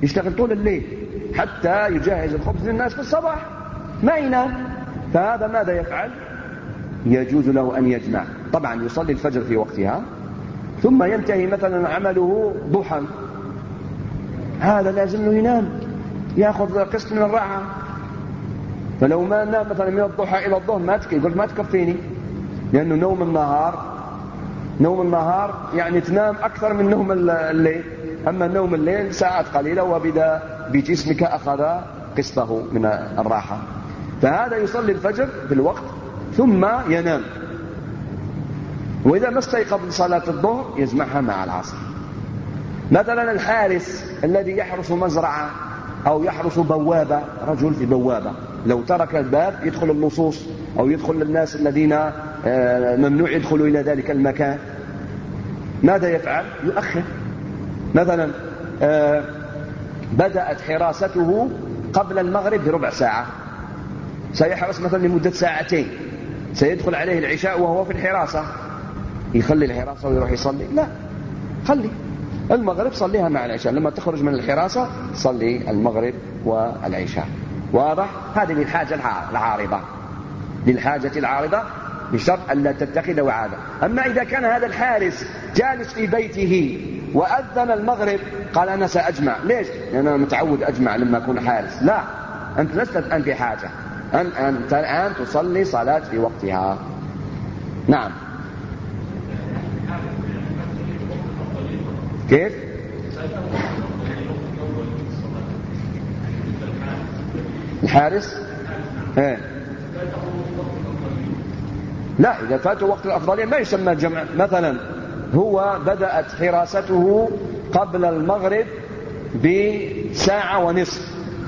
يشتغل طول الليل حتى يجهز الخبز للناس في الصباح، ما ينام. فهذا ماذا يفعل؟ يجوز له أن يجمع. طبعا يصلي الفجر في وقتها، ثم ينتهي مثلا عمله ضحى، هذا لازم له ينام، يأخذ قسط من الراحة. فلو ما نام مثلا من الضحى إلى الظهر يقول ما تكفيني، لأنه نوم النهار يعني تنام أكثر من نوم الليل. أما نوم الليل ساعات قليلة وبدأ بجسمك أخذ قسطه من الراحة. فهذا يصلي الفجر في الوقت ثم ينام، وإذا ما استيقظ لصلاة الظهر يجمعها مع العصر. مثلا الحارس الذي يحرس مزرعة أو يحرس بوابة، رجل في بوابة، لو ترك الباب يدخل اللصوص أو يدخل الناس الذين ممنوع يدخلوا إلى ذلك المكان، ماذا يفعل؟ يؤخر. مثلا بدأت حراسته قبل المغرب بربع ساعة، سيحرس مثلا لمدة ساعتين، سيدخل عليه العشاء وهو في الحراسة، يخلي الحراسة ويروح يصلي؟ لا، خلي المغرب صليها مع العشاء، لما تخرج من الحراسة صلي المغرب والعشاء. واضح؟ هذه للحاجة العارضة، للحاجة العارضة بشرط ألا تتخذ عادة. أما إذا كان هذا الحارس جالس في بيته وأذن المغرب قال أنا سأجمع، ليش؟ لأن أنا متعود أجمع لما أكون حارس. لا، أنت لست الآن في حاجة، أنت الآن تصلي صلاة في وقتها. نعم. كيف؟ الحارس لا، إذا فاته وقت الأفضلية ما يسمى جمع. مثلا هو بدأت حراسته قبل المغرب بساعة ونصف،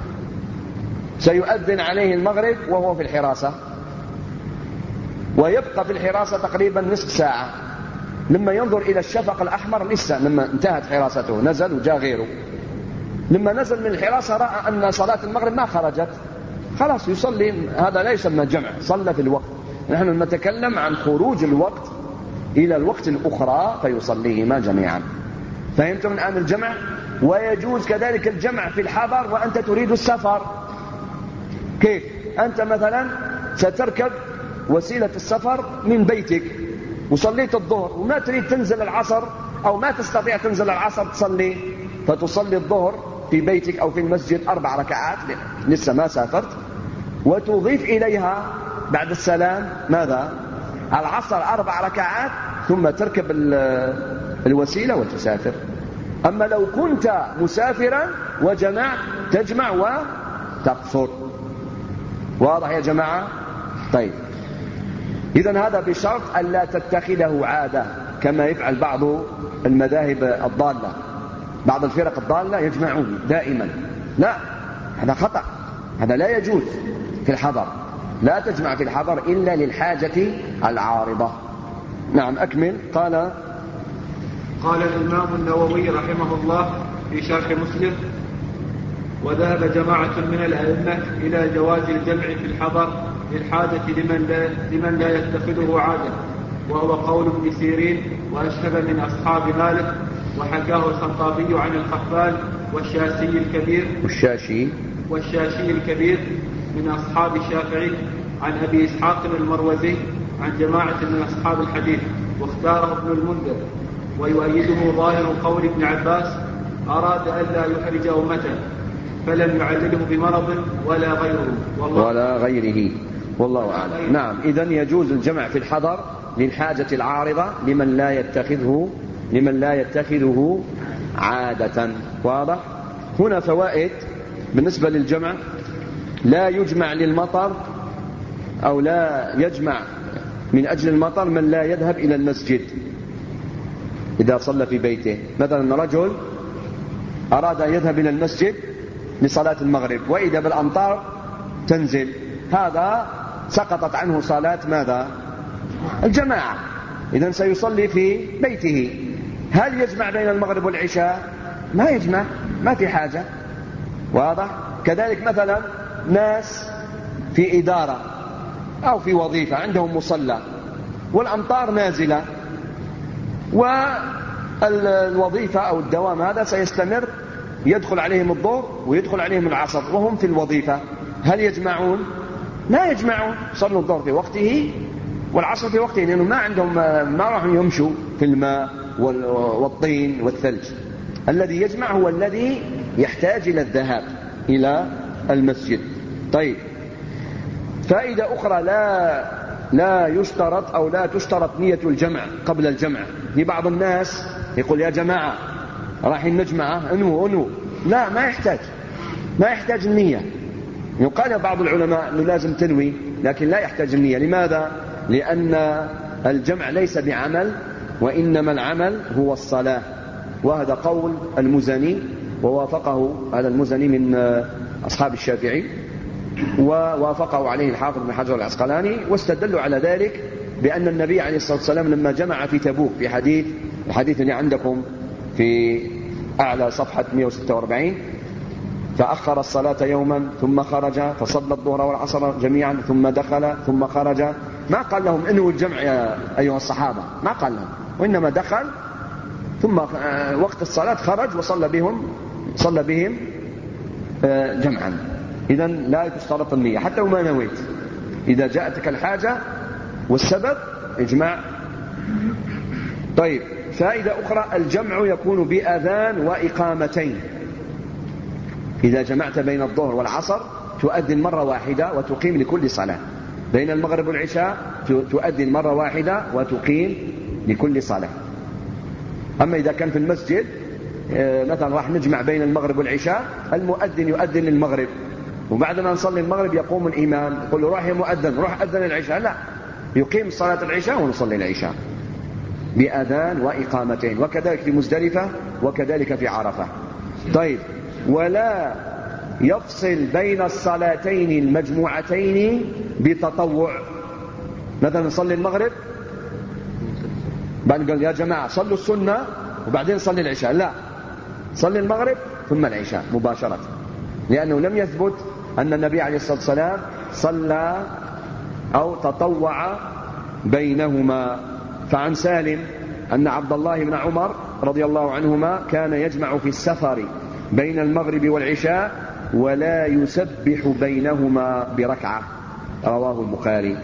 سيؤذن عليه المغرب وهو في الحراسة، ويبقى في الحراسة تقريبا نصف ساعة، لما ينظر إلى الشفق الأحمر لسه، لما انتهت حراسته نزل وجاء غيره، لما نزل من الحراسة رأى أن صلاة المغرب ما خرجت، خلاص يصلي. هذا لا يسمى جمع، صلى في الوقت. نحن نتكلم عن خروج الوقت إلى الوقت الأخرى فيصليهما جميعا. فهمتم الآن الجمع؟ ويجوز كذلك الجمع في الحضر وأنت تريد السفر. كيف؟ أنت مثلا ستركب وسيلة السفر من بيتك وصليت الظهر وما تريد تنزل العصر أو ما تستطيع تنزل العصر تصلي، فتصلي الظهر في بيتك أو في المسجد 4 ركعات، لسه ما سافرت، وتضيف إليها بعد السلام ماذا؟ العصر 4 ركعات، ثم تركب الوسيلة وتسافر. أما لو كنت مسافرا وجمعت تجمع وتقصر. واضح يا جماعة؟ طيب، إذن هذا بشرط ألا تتخذه عادة كما يفعل بعض المذاهب الضالة، بعض الفرق الضالة يجمعون دائما. لا، هذا خطأ، هذا لا يجوز في الحضر. لا تجمع في الحضر إلا للحاجة العارضة. نعم، أكمل. قال الإمام النووي رحمه الله في شرح مسلم: وذهب جماعة من الأئمة إلى جواز الجمع في الحضر للحاجة لمن لا يتخذه عادة، وهو قول ابن سيرين وأشهب من أصحاب مالك، وحكاه الخطابي عن الخفال والشاشي الكبير من أصحاب الشافعي، عن أبي إسحاق المروزي، عن جماعة من أصحاب الحديث، واختاره ابن المنذر. ويؤيده ظاهر قول ابن عباس: أراد ألا يحرج أمته فلم يعلله بمرض ولا غيره والله أعلم. نعم، إذن يجوز الجمع في الحضر للحاجة العارضة لمن لا يتخذه عادة. واضح؟ هنا فوائد بالنسبة للجمع: لا يجمع للمطر أو لا يجمع من أجل المطر من لا يذهب إلى المسجد إذا صلى في بيته. مثلا رجل أراد أن يذهب إلى المسجد لصلاة المغرب وإذا بالأمطار تنزل، هذا سقطت عنه صلاة ماذا؟ الجماعة. إذن سيصلي في بيته. هل يجمع بين المغرب والعشاء؟ ما يجمع، ما في حاجة. واضح؟ كذلك مثلا ناس في إدارة أو في وظيفة عندهم مصلى والأمطار نازلة، والوظيفة أو الدوام هذا سيستمر يدخل عليهم الظهر ويدخل عليهم العصر وهم في الوظيفة، هل يجمعون؟ لا يجمعون، صلوا الظهر في وقته والعصر في وقته، لأنه ما عندهم، ما راح يمشوا في الماء والطين والثلج. الذي يجمع هو الذي يحتاج إلى الذهاب إلى المسجد. طيب، فائدة أخرى، لا يشترط أو لا تشترط نية الجمع قبل الجمع. في بعض الناس يقول يا جماعة رايحين نجمع انو، لا، ما يحتاج النية. يقال بعض العلماء أنه لازم تنوي، لكن لا يحتاج النية. لماذا؟ لأن الجمع ليس بعمل، وإنما العمل هو الصلاة. وهذا قول المزني، ووافقه هذا المزني من أصحاب الشافعي، ووافقه عليه الحافظ بن حجر العسقلاني، واستدلوا على ذلك بأن النبي عليه الصلاة والسلام لما جمع في تبوك، في الحديث اللي عندكم في أعلى صفحة 146، فأخر الصلاة يوما ثم خرج فصلى الظهر والعصر جميعا ثم دخل ثم خرج. ما قال لهم انووا الجمع يا أيها الصحابة، ما قال لهم، وإنما دخل ثم وقت الصلاة خرج وصلى بهم جمعا. إذن لا تشترط النية حتى وما نويت، إذا جاءتك الحاجة والسبب اجمع. طيب، فائدة أخرى، الجمع يكون بأذان وإقامتين. إذا جمعت بين الظهر والعصر تؤذن مرة واحدة وتقيم لكل صلاة. بين المغرب والعشاء تؤذن مرة واحدة وتقيم لكل صلاة. أما إذا كان في المسجد مثلا راح نجمع بين المغرب والعشاء، المؤذن يؤذن للمغرب، وبعد ما نصلي المغرب يقوم الإمام يقول له روح يا مؤذن، روح أذن العشاء. لا، يقيم صلاة العشاء ونصلي العشاء بأذان وإقامتين، وكذلك في مزدلفة وكذلك في عرفة. طيب، ولا يفصل بين الصلاتين المجموعتين بتطوع. مثلا نصلي المغرب بعد قال يا جماعة صلوا السنة وبعدين صلي العشاء، لا، صلي المغرب ثم العشاء مباشرة، لأنه لم يثبت أن النبي عليه الصلاة والسلام صلى أو تطوع بينهما. فعن سالم أن عبد الله بن عمر رضي الله عنهما كان يجمع في السفر بين المغرب والعشاء ولا يسبح بينهما بركعة، رواه البخاري.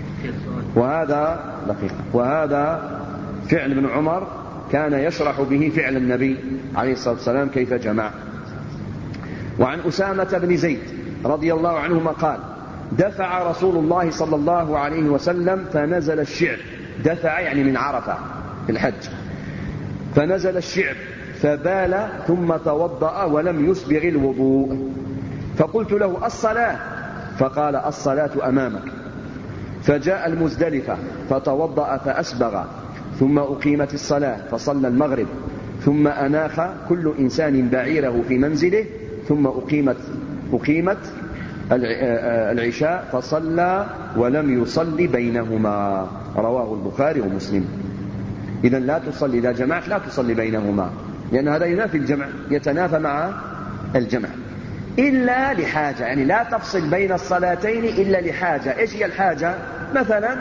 وهذا فعل ابن عمر كان يشرح به فعل النبي عليه الصلاة والسلام كيف جمع. وعن أسامة بن زيد رضي الله عنهما قال دفع رسول الله صلى الله عليه وسلم فنزل الشعب. دفع يعني من عرفة في الحج، فنزل الشعب فبال ثم توضأ ولم يسبغ الوضوء، فقلت له الصلاة؟ فقال الصلاة أمامك. فجاء المزدلفة فتوضأ فأسبغ، ثم أقيمت الصلاة فصلى المغرب، ثم أناخ كل إنسان بعيره في منزله، ثم أقيمت العشاء فصلى ولم يصلي بينهما، رواه البخاري ومسلم. إذن لا تصلي، إذا جمعت لا تصلي بينهما، لأن هذا ينافي الجمع، يتنافى مع الجمع إلا لحاجة. يعني لا تفصل بين الصلاتين إلا لحاجة. إيش هي الحاجة؟ مثلا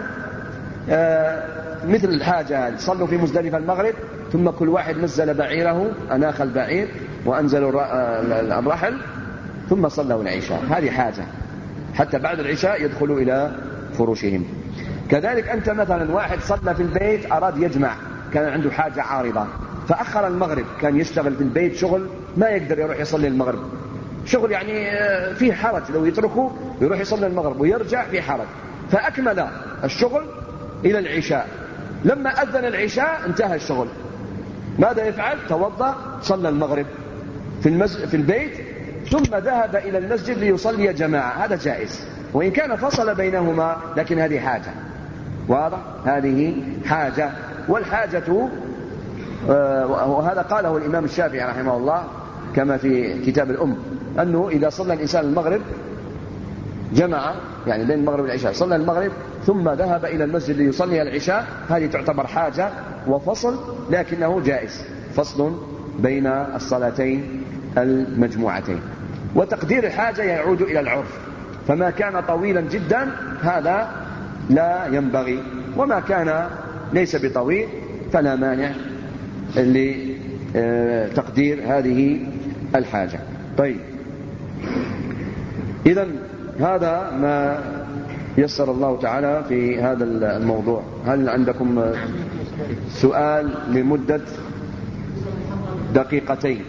مثل الحاجة صلوا في مزدلفة المغرب ثم كل واحد نزل بعيره، أناخ البعير وأنزلوا الرحل ثم صلوا العشاء، هذه حاجة حتى بعد العشاء يدخلوا إلى فروشهم. كذلك أنت مثلا واحد صلى في البيت أراد يجمع، كان عنده حاجة عارضة فأخر المغرب، كان يشتغل في البيت شغل ما يقدر يروح يصلي المغرب، شغل يعني فيه حرج، لو يتركه يروح يصلي المغرب ويرجع في حرج، فأكمل الشغل إلى العشاء. لما أذن العشاء انتهى الشغل، ماذا يفعل؟ توضأ صلى المغرب في البيت ثم ذهب إلى المسجد ليصلي جماعة، هذا جائز وإن كان فصل بينهما، لكن هذه حاجة. واضح؟ هذه حاجة. والحاجة وهذا قاله الإمام الشافعي رحمه الله كما في كتاب الأم، أنه إذا صلى الإنسان المغرب جمع، يعني بين المغرب والعشاء صلى المغرب ثم ذهب إلى المسجد ليصلي العشاء، هذه تعتبر حاجة وفصل، لكنه جائز، فصل بين الصلاتين المجموعتين. وتقدير الحاجة يعود إلى العرف، فما كان طويلا جدا هذا لا ينبغي، وما كان ليس بطويل فلا مانع لتقدير هذه الحاجة. طيب، إذن هذا ما يسر الله تعالى في هذا الموضوع. هل عندكم سؤال لمدة دقيقتين؟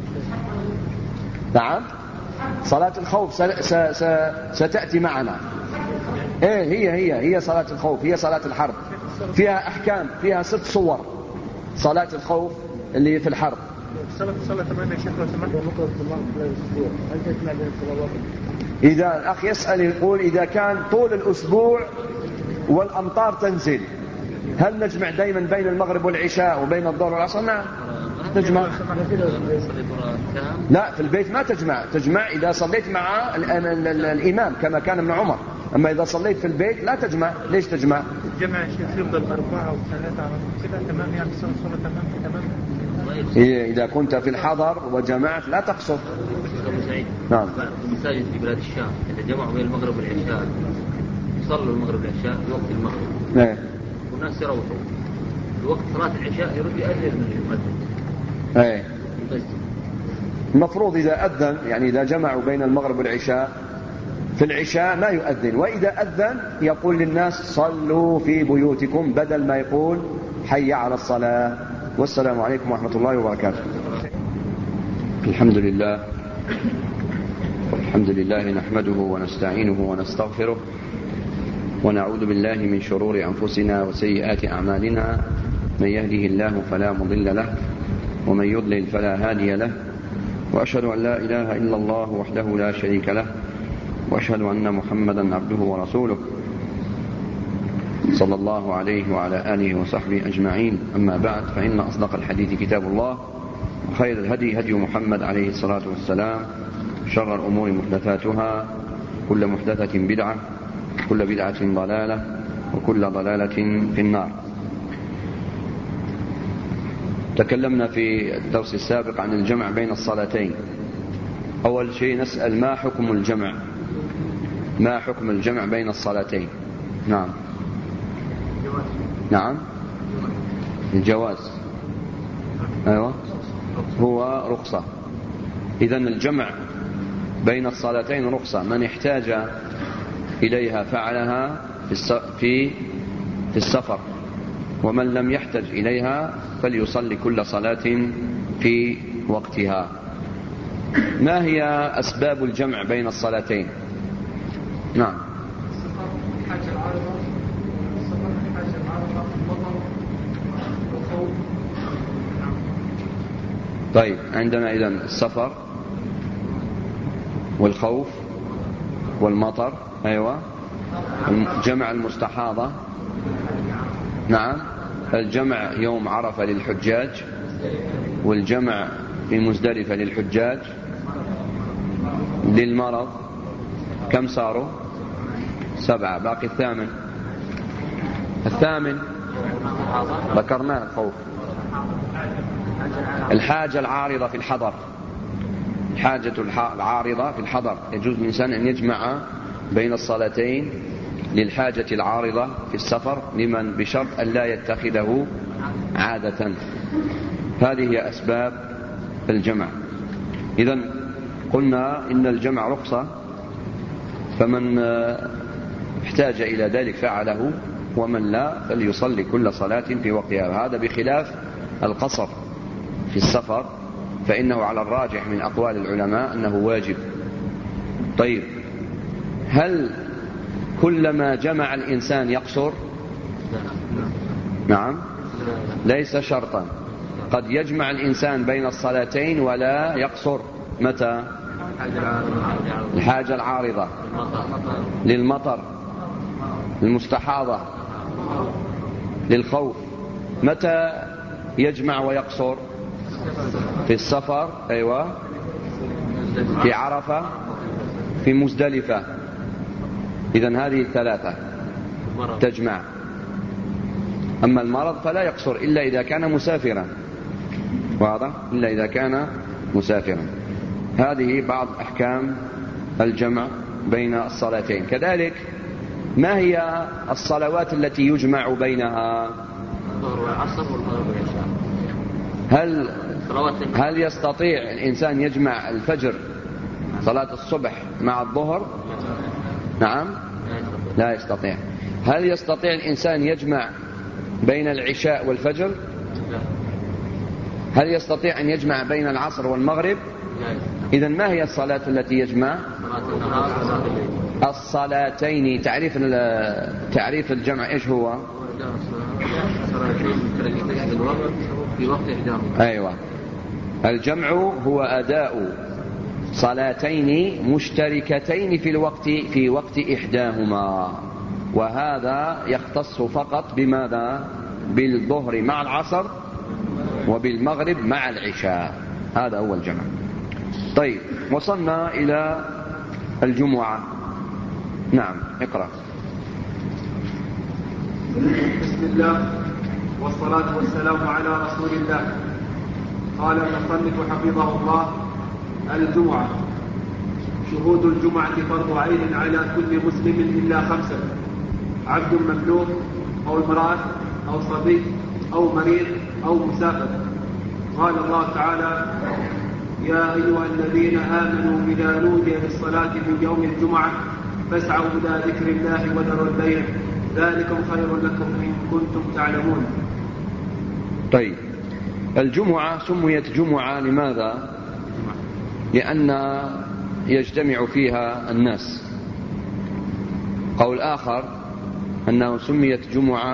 نعم، صلاة الخوف ستأتي معنا. هي صلاة الخوف، هي صلاة الحرب، فيها أحكام، فيها 6 صور. صلاة الخوف اللي في الحرب. إذا الأخ يسأل يقول إذا كان طول الأسبوع والأمطار تنزل، هل نجمع دائما بين المغرب والعشاء وبين الظهر والعصر؟ نعم تجمع. لا، في البيت ما تجمع إذا صليت مع الإمام كما كان ابن عمر. أما إذا صليت في البيت لا تجمع. ليش تجمع؟ جمع يفضل 4 أو 3 كده تمام، يعني صلاة تمام. إذا كنت في الحضر وجمعت لا تقصر. نعم. المساجد في بلاد الشام إذا جمعوا بين المغرب والعشاء يصلوا المغرب والعشاء في وقت المغرب، والناس يروحوا في وقت صلاة العشاء يرد يأذن المؤذن. المفروض إذا أذن، يعني إذا جمعوا بين المغرب والعشاء في العشاء ما يؤذن، وإذا أذن يقول للناس صلوا في بيوتكم بدل ما يقول حي على الصلاة. والسلام عليكم ورحمة الله وبركاته. الحمد لله نحمده ونستعينه ونستغفره ونعوذ بالله من شرور أنفسنا وسيئات أعمالنا. من يهده الله فلا مضل له ومن يضلل فلا هادي له، وأشهد أن لا إله إلا الله وحده لا شريك له، وأشهد أن محمدا عبده ورسوله صلى الله عليه وعلى آله وصحبه أجمعين. أما بعد، فإن أصدق الحديث كتاب الله، وخير الهدي هدي محمد عليه الصلاة والسلام، شر الأمور محدثاتها، كل محدثة بدعة، كل بدعة ضلالة، وكل ضلالة في النار. تكلمنا في الدرس السابق عن الجمع بين الصلاتين. أول شيء نسأل ما حكم الجمع؟ ما حكم الجمع بين الصلاتين؟ نعم الجواز. أيوة، هو رخصة. إذن الجمع بين الصلاتين رخصة، من احتاج إليها فعلها في السفر، ومن لم يحتج إليها فليصلي كل صلاة في وقتها. ما هي أسباب الجمع بين الصلاتين؟ نعم. طيب، عندنا إذن السفر والخوف والمطر. أيوة. جمع المستحاضة. نعم. الجمع يوم عرفة للحجاج، والجمع في مزدلفة للحجاج. للمرض كم صاروا؟ 7. باقي الثامن ذكرناه. الخوف. الحاجة العارضة في الحضر. الحاجة العارضة في الحضر، يجوز للإنسان أن يجمع بين الصلاتين للحاجة العارضة في السفر، لمن بشرط أن لا يتخذه عادة. هذه هي أسباب الجمع. إذن قلنا إن الجمع رخصة، فمن احتاج إلى ذلك فعله، ومن لا فليصلي كل صلاة في وقتها. هذا بخلاف القصر في السفر، فإنه على الراجح من أقوال العلماء أنه واجب. طيب، هل كلما جمع الإنسان يقصر؟ نعم، ليس شرطا. قد يجمع الإنسان بين الصلاتين ولا يقصر. متى؟ الحاجة العارضة، للمطر، للمستحاضة، للخوف. متى يجمع ويقصر؟ في السفر. أيوة. في عرفة، في مزدلفة. إذن هذه 3 تجمع. أما المرض فلا يقصر إلا إذا كان مسافرا. واضح؟ إلا إذا كان مسافرا. هذه بعض أحكام الجمع بين الصلاتين. كذلك، ما هي الصلوات التي يجمع بينها؟ الظهر والعصر والمغرب والعشاء. هل يستطيع الإنسان يجمع الفجر صلاة الصبح مع الظهر؟ نعم، لا يستطيع. هل يستطيع الإنسان يجمع بين العشاء والفجر؟ هل يستطيع أن يجمع بين العصر والمغرب؟ إذن ما هي الصلاة التي يجمع؟ الصلاتين. تعريف الجمع إيش هو؟ أيوة، الجمع هو أداء صلاتين مشتركتين في وقت إحداهما، وهذا يختص فقط بماذا؟ بالظهر مع العصر وبالمغرب مع العشاء. هذا هو الجمع. طيب، وصلنا إلى الجمعة. نعم، اقرأ. بسم الله والصلاة والسلام على رسول الله. قال المصنف حفظه الله: الجمعة. شهود الجمعة فرض عين على كل مسلم إلا 5: عبد مملوك، أو امرأة، أو صبي، أو مريض، أو مسافر. قال الله تعالى: يا أيها الذين آمنوا إذا نودي للصلاة من يوم الجمعة فاسعوا إلى ذكر الله وذروا البيع ذلكم خير لكم إن كنتم تعلمون. طيب، الجمعة سميت جمعة لماذا؟ لأن يجتمع فيها الناس. قول آخر أنه سميت جمعة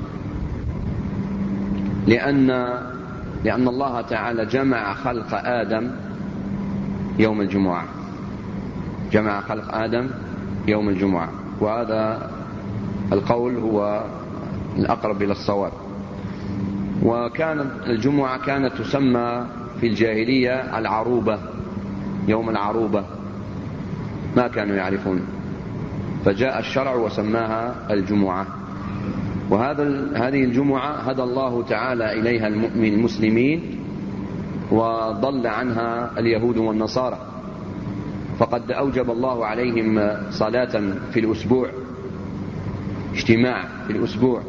لأن الله تعالى جمع خلق آدم يوم الجمعة. جمع خلق آدم يوم الجمعة، وهذا القول هو الأقرب إلى الصواب. وكانت الجمعة كانت تسمى في الجاهلية العروبة، يوم العروبة، ما كانوا يعرفون، فجاء الشرع وسماها الجمعة. هذه الجمعة هدى الله تعالى إليها المسلمين، وضل عنها اليهود والنصارى، فقد أوجب الله عليهم صلاة في الأسبوع، اجتماع في الأسبوع،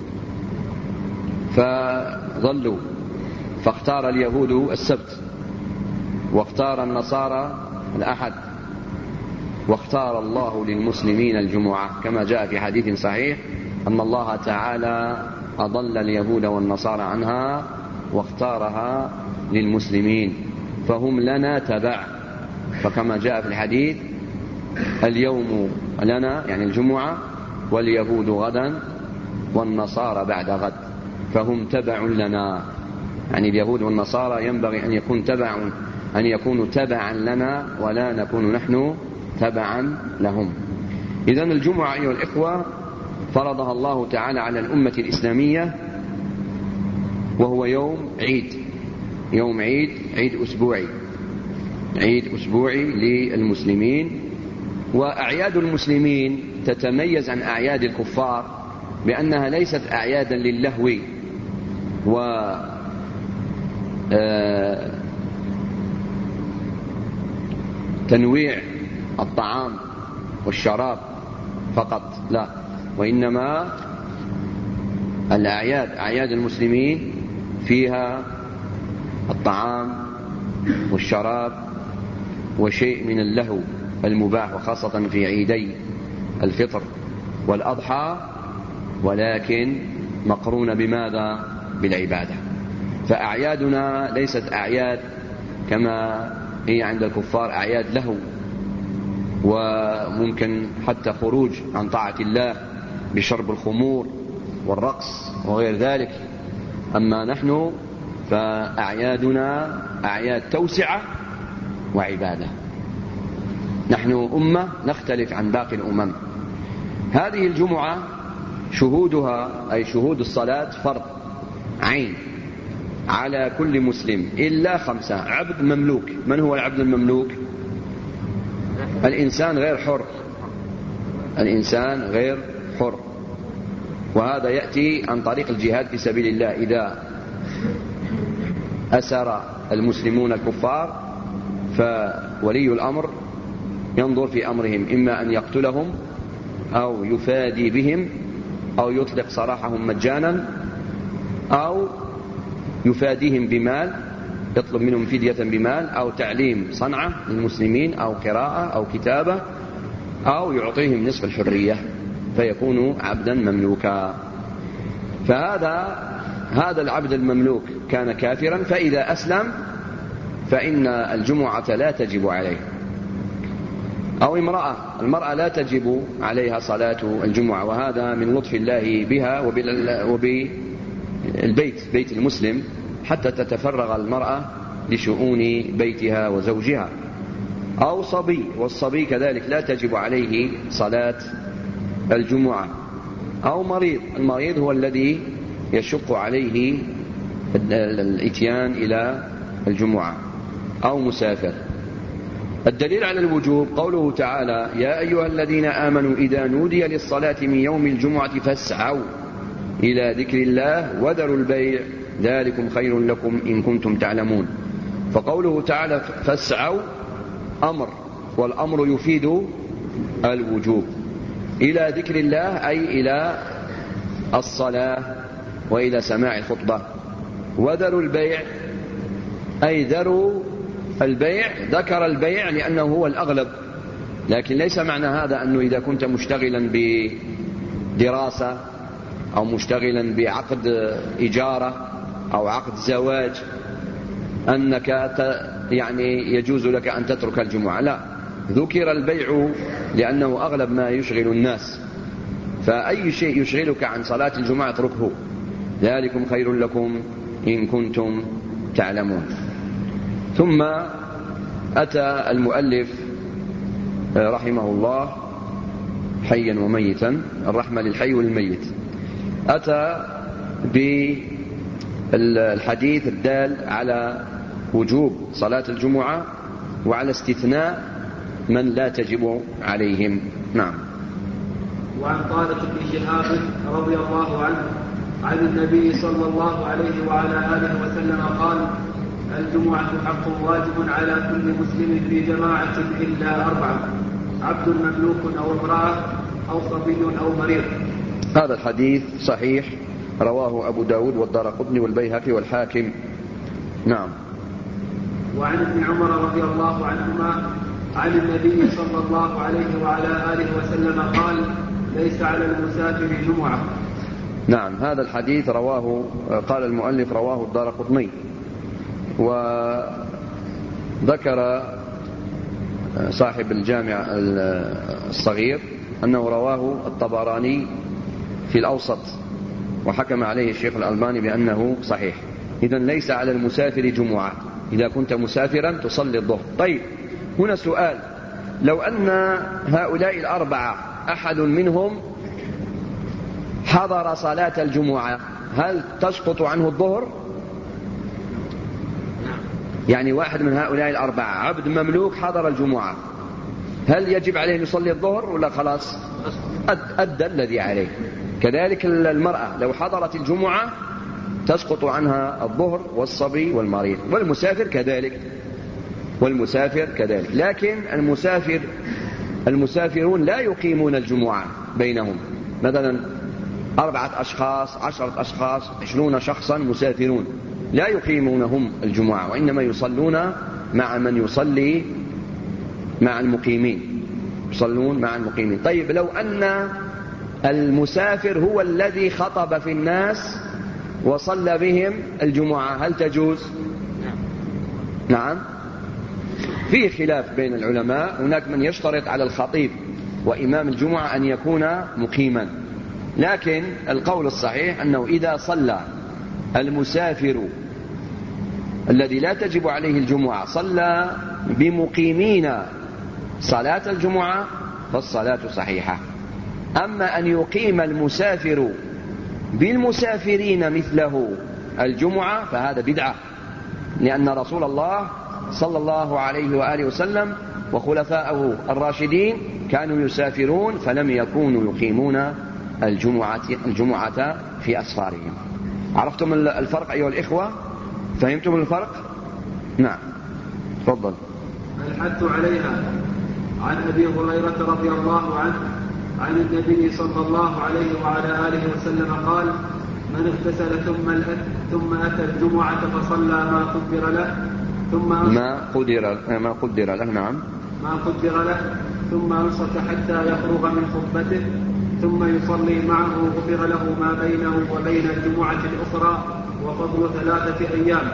فظلوا. فاختار اليهود السبت، واختار النصارى الأحد، واختار الله للمسلمين الجمعة، كما جاء في حديث صحيح أن الله تعالى أضل اليهود والنصارى عنها واختارها للمسلمين، فهم لنا تبع. فكما جاء في الحديث: اليوم لنا، يعني الجمعة، واليهود غدا والنصارى بعد غد، فهم تبع لنا. يعني اليهود والنصارى ينبغي أن يكونوا تبعا لنا، ولا نكون نحن تبعا لهم. إذن الجمعة أيها الإخوة فرضها الله تعالى على الأمة الإسلامية، وهو يوم عيد، يوم عيد أسبوعي، عيد أسبوعي للمسلمين. وأعياد المسلمين تتميز عن أعياد الكفار بأنها ليست أعيادا للهو تنويع الطعام والشراب فقط، لا، وإنما أعياد المسلمين فيها الطعام والشراب وشيء من اللهو المباح، وخاصة في عيدي الفطر والأضحى، ولكن مقرونة بماذا؟ بالعبادة. فأعيادنا ليست أعياد كما هي عند الكفار، أعياد لهو، وممكن حتى خروج عن طاعة الله بشرب الخمور والرقص وغير ذلك. أما نحن فأعيادنا أعياد توسعة وعبادة. نحن أمة نختلف عن باقي الأمم. هذه الجمعة شهودها، أي شهود الصلاة، فرض عين على كل مسلم إلا 5: عبد مملوك. من هو العبد المملوك؟ الإنسان غير حر، الإنسان غير حر، وهذا يأتي عن طريق الجهاد في سبيل الله. إذا أسر المسلمون الكفار فولي الأمر ينظر في أمرهم، إما أن يقتلهم أو يفادي بهم أو يطلق سراحهم مجانا أو يفاديهم بمال، يطلب منهم فدية بمال أو تعليم صنعة للمسلمين أو قراءة أو كتابة، أو يعطيهم نصف الحرية فيكون عبدا مملوكا. فهذا العبد المملوك كان كافرا، فإذا أسلم فإن الجمعة لا تجب عليه. أو المرأة لا تجب عليها صلاة الجمعة، وهذا من لطف الله بها وبالبيت، بيت المسلم، حتى تتفرغ المرأة لشؤون بيتها وزوجها. أو صبي، والصبي كذلك لا تجب عليه صلاة الجمعة. أو مريض، المريض هو الذي يشق عليه الإتيان إلى الجمعة. أو مسافر. الدليل على الوجوب قوله تعالى: يا أيها الذين آمنوا إذا نودي للصلاة من يوم الجمعة فاسعوا إلى ذكر الله وذروا البيع ذلكم خير لكم إن كنتم تعلمون. فقوله تعالى فاسعوا أمر، والأمر يفيد الوجوب. إلى ذكر الله أي إلى الصلاة وإلى سماع الخطبة. وذروا البيع أي ذروا البيع، ذكر البيع لأنه هو الأغلب، لكن ليس معنى هذا أنه إذا كنت مشتغلا بدراسة أو مشتغلا بعقد إجارة أو عقد زواج أنك يعني يجوز لك أن تترك الجمعة، لا، ذكر البيع لأنه أغلب ما يشغل الناس، فأي شيء يشغلك عن صلاة الجمعة اتركه، ذلكم خير لكم إن كنتم تعلمون. ثم أتى المؤلف رحمه الله حيا وميتا، الرحمة للحي والميت، أتى بالحديث الدال على وجوب صلاة الجمعة وعلى استثناء من لا تجب عليهم. نعم. وعن طارق بن شهاب رضي الله عنه عن النبي صلى الله عليه وعلى آله وسلم قال: الجمعة حق واجب على كل مسلم في جماعة إلا 4: عبد مملوك أو امرأة أو صبي أو مريض. هذا الحديث صحيح، رواه أبو داود والدارقطني والبيهقي والحاكم. نعم. وعن ابن عمر رضي الله عنهما عن النبي صلى الله عليه وعلى آله وسلم قال: ليس على المسافر جمعة. نعم، هذا الحديث رواه، قال المؤلف رواه الدارقطني، وذكر صاحب الجامع الصغير أنه رواه الطبراني في الأوسط، وحكم عليه الشيخ الألباني بأنه صحيح. إذن ليس على المسافر جمعة، إذا كنت مسافرا تصلي الظهر. طيب، هنا سؤال: لو أن هؤلاء 4 أحد منهم حضر صلاة الجمعة، هل تسقط عنه الظهر؟ يعني واحد من هؤلاء 4 عبد مملوك حضر الجمعة، هل يجب عليه أن يصلي الظهر ولا خلاص أدى الذي عليه؟ كذلك المرأة لو حضرت الجمعة تسقط عنها الظهر، والصبي والمريض، والمسافر كذلك. لكن المسافرون لا يقيمون الجمعة بينهم، مثلا 4 أشخاص 10 أشخاص 20 شخصا مسافرون لا يقيمونهم الجمعة، وإنما يصلون مع من يصلي مع المقيمين، يصلون مع المقيمين. طيب، لو أن المسافر هو الذي خطب في الناس وصلى بهم الجمعة، هل تجوز؟ نعم، فيه خلاف بين العلماء، هناك من يشترط على الخطيب وإمام الجمعة أن يكون مقيما، لكن القول الصحيح أنه إذا صلى المسافر الذي لا تجب عليه الجمعة صلى بمقيمين صلاة الجمعة فالصلاة صحيحة. أما أن يقيم المسافر بالمسافرين مثله الجمعة فهذا بدعة، لأن رسول الله صلى الله عليه وآله وسلم وخلفاءه الراشدين كانوا يسافرون فلم يكونوا يقيمون الجمعة في أسفارهم. عرفتم الفرق أيها الإخوة؟ فهمتم الفرق؟ نعم، تفضل. الحث عليها. عن أبي هريرة رضي الله عنه عن النبي صلى الله عليه وعلى آله وسلم قال: من اغتسل ثم أتى الجمعة فصلى ما قدر له ما قدر له نعم ما قدر له ثم أنصت حتى يفرغ من خطبته ثم يصلي معه غفر له ما بينه وبين الجمعة الأخرى وفضل 3 أيام.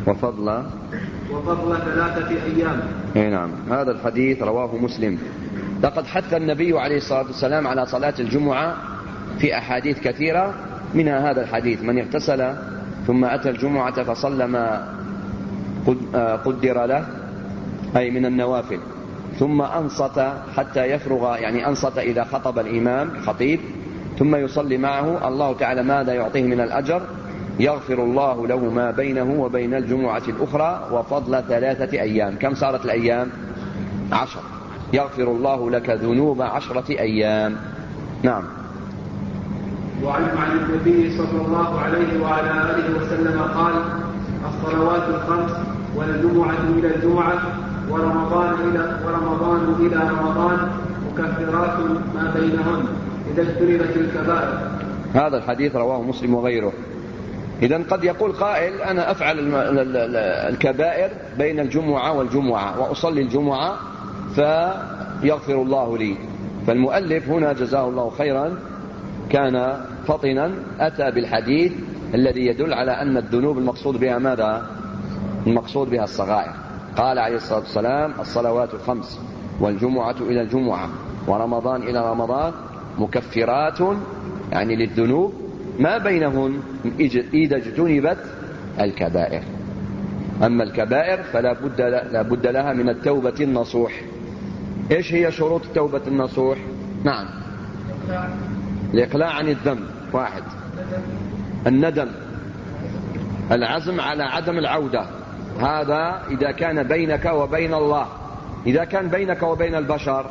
وفضل 3 أيام. نعم. هذا الحديث رواه مسلم. لقد حث النبي عليه الصلاة والسلام على صلاة الجمعة في أحاديث كثيرة، منها هذا الحديث: من اغتسل ثم أتى الجمعة فصلى ما قدر له، أي من النوافل، ثم أنصت حتى يفرغ، يعني أنصت إذا خطب الإمام خطيب، ثم يصلي معه، الله تعالى ماذا يعطيه من الأجر؟ يغفر الله له ما بينه وبين الجمعة الأخرى وفضل 3 أيام. كم صارت الأيام؟ 10. يغفر الله لك ذنوب 10 أيام. نعم. وعن النبي صلى الله عليه وعلى آله وسلم قال: الصلوات الخمس والجمعة إلى الجمعة ورمضان إلى رمضان مكفرات ما بينهن إذا اجتنبت الكبائر. هذا الحديث رواه مسلم وغيره. إذن قد يقول قائل: أنا أفعل الكبائر بين الجمعة والجمعة وأصلي الجمعة فيغفر الله لي. فالمؤلف هنا جزاه الله خيرا كان فطنا، أتى بالحديث الذي يدل على أن الذنوب المقصود بها ماذا؟ المقصود بها الصغائر. قال عليه الصلاة والسلام: الصلوات الخمس والجمعة إلى الجمعة ورمضان إلى رمضان مكفرات، يعني للذنوب، ما بينهن إذا اجتنبت الكبائر. أما الكبائر فلا بد لها من التوبة النصوح. إيش هي شروط التوبة النصوح؟ نعم. الإقلاع عن الذنب 1، الندم، العزم على عدم العودة، هذا إذا كان بينك وبين الله. إذا كان بينك وبين البشر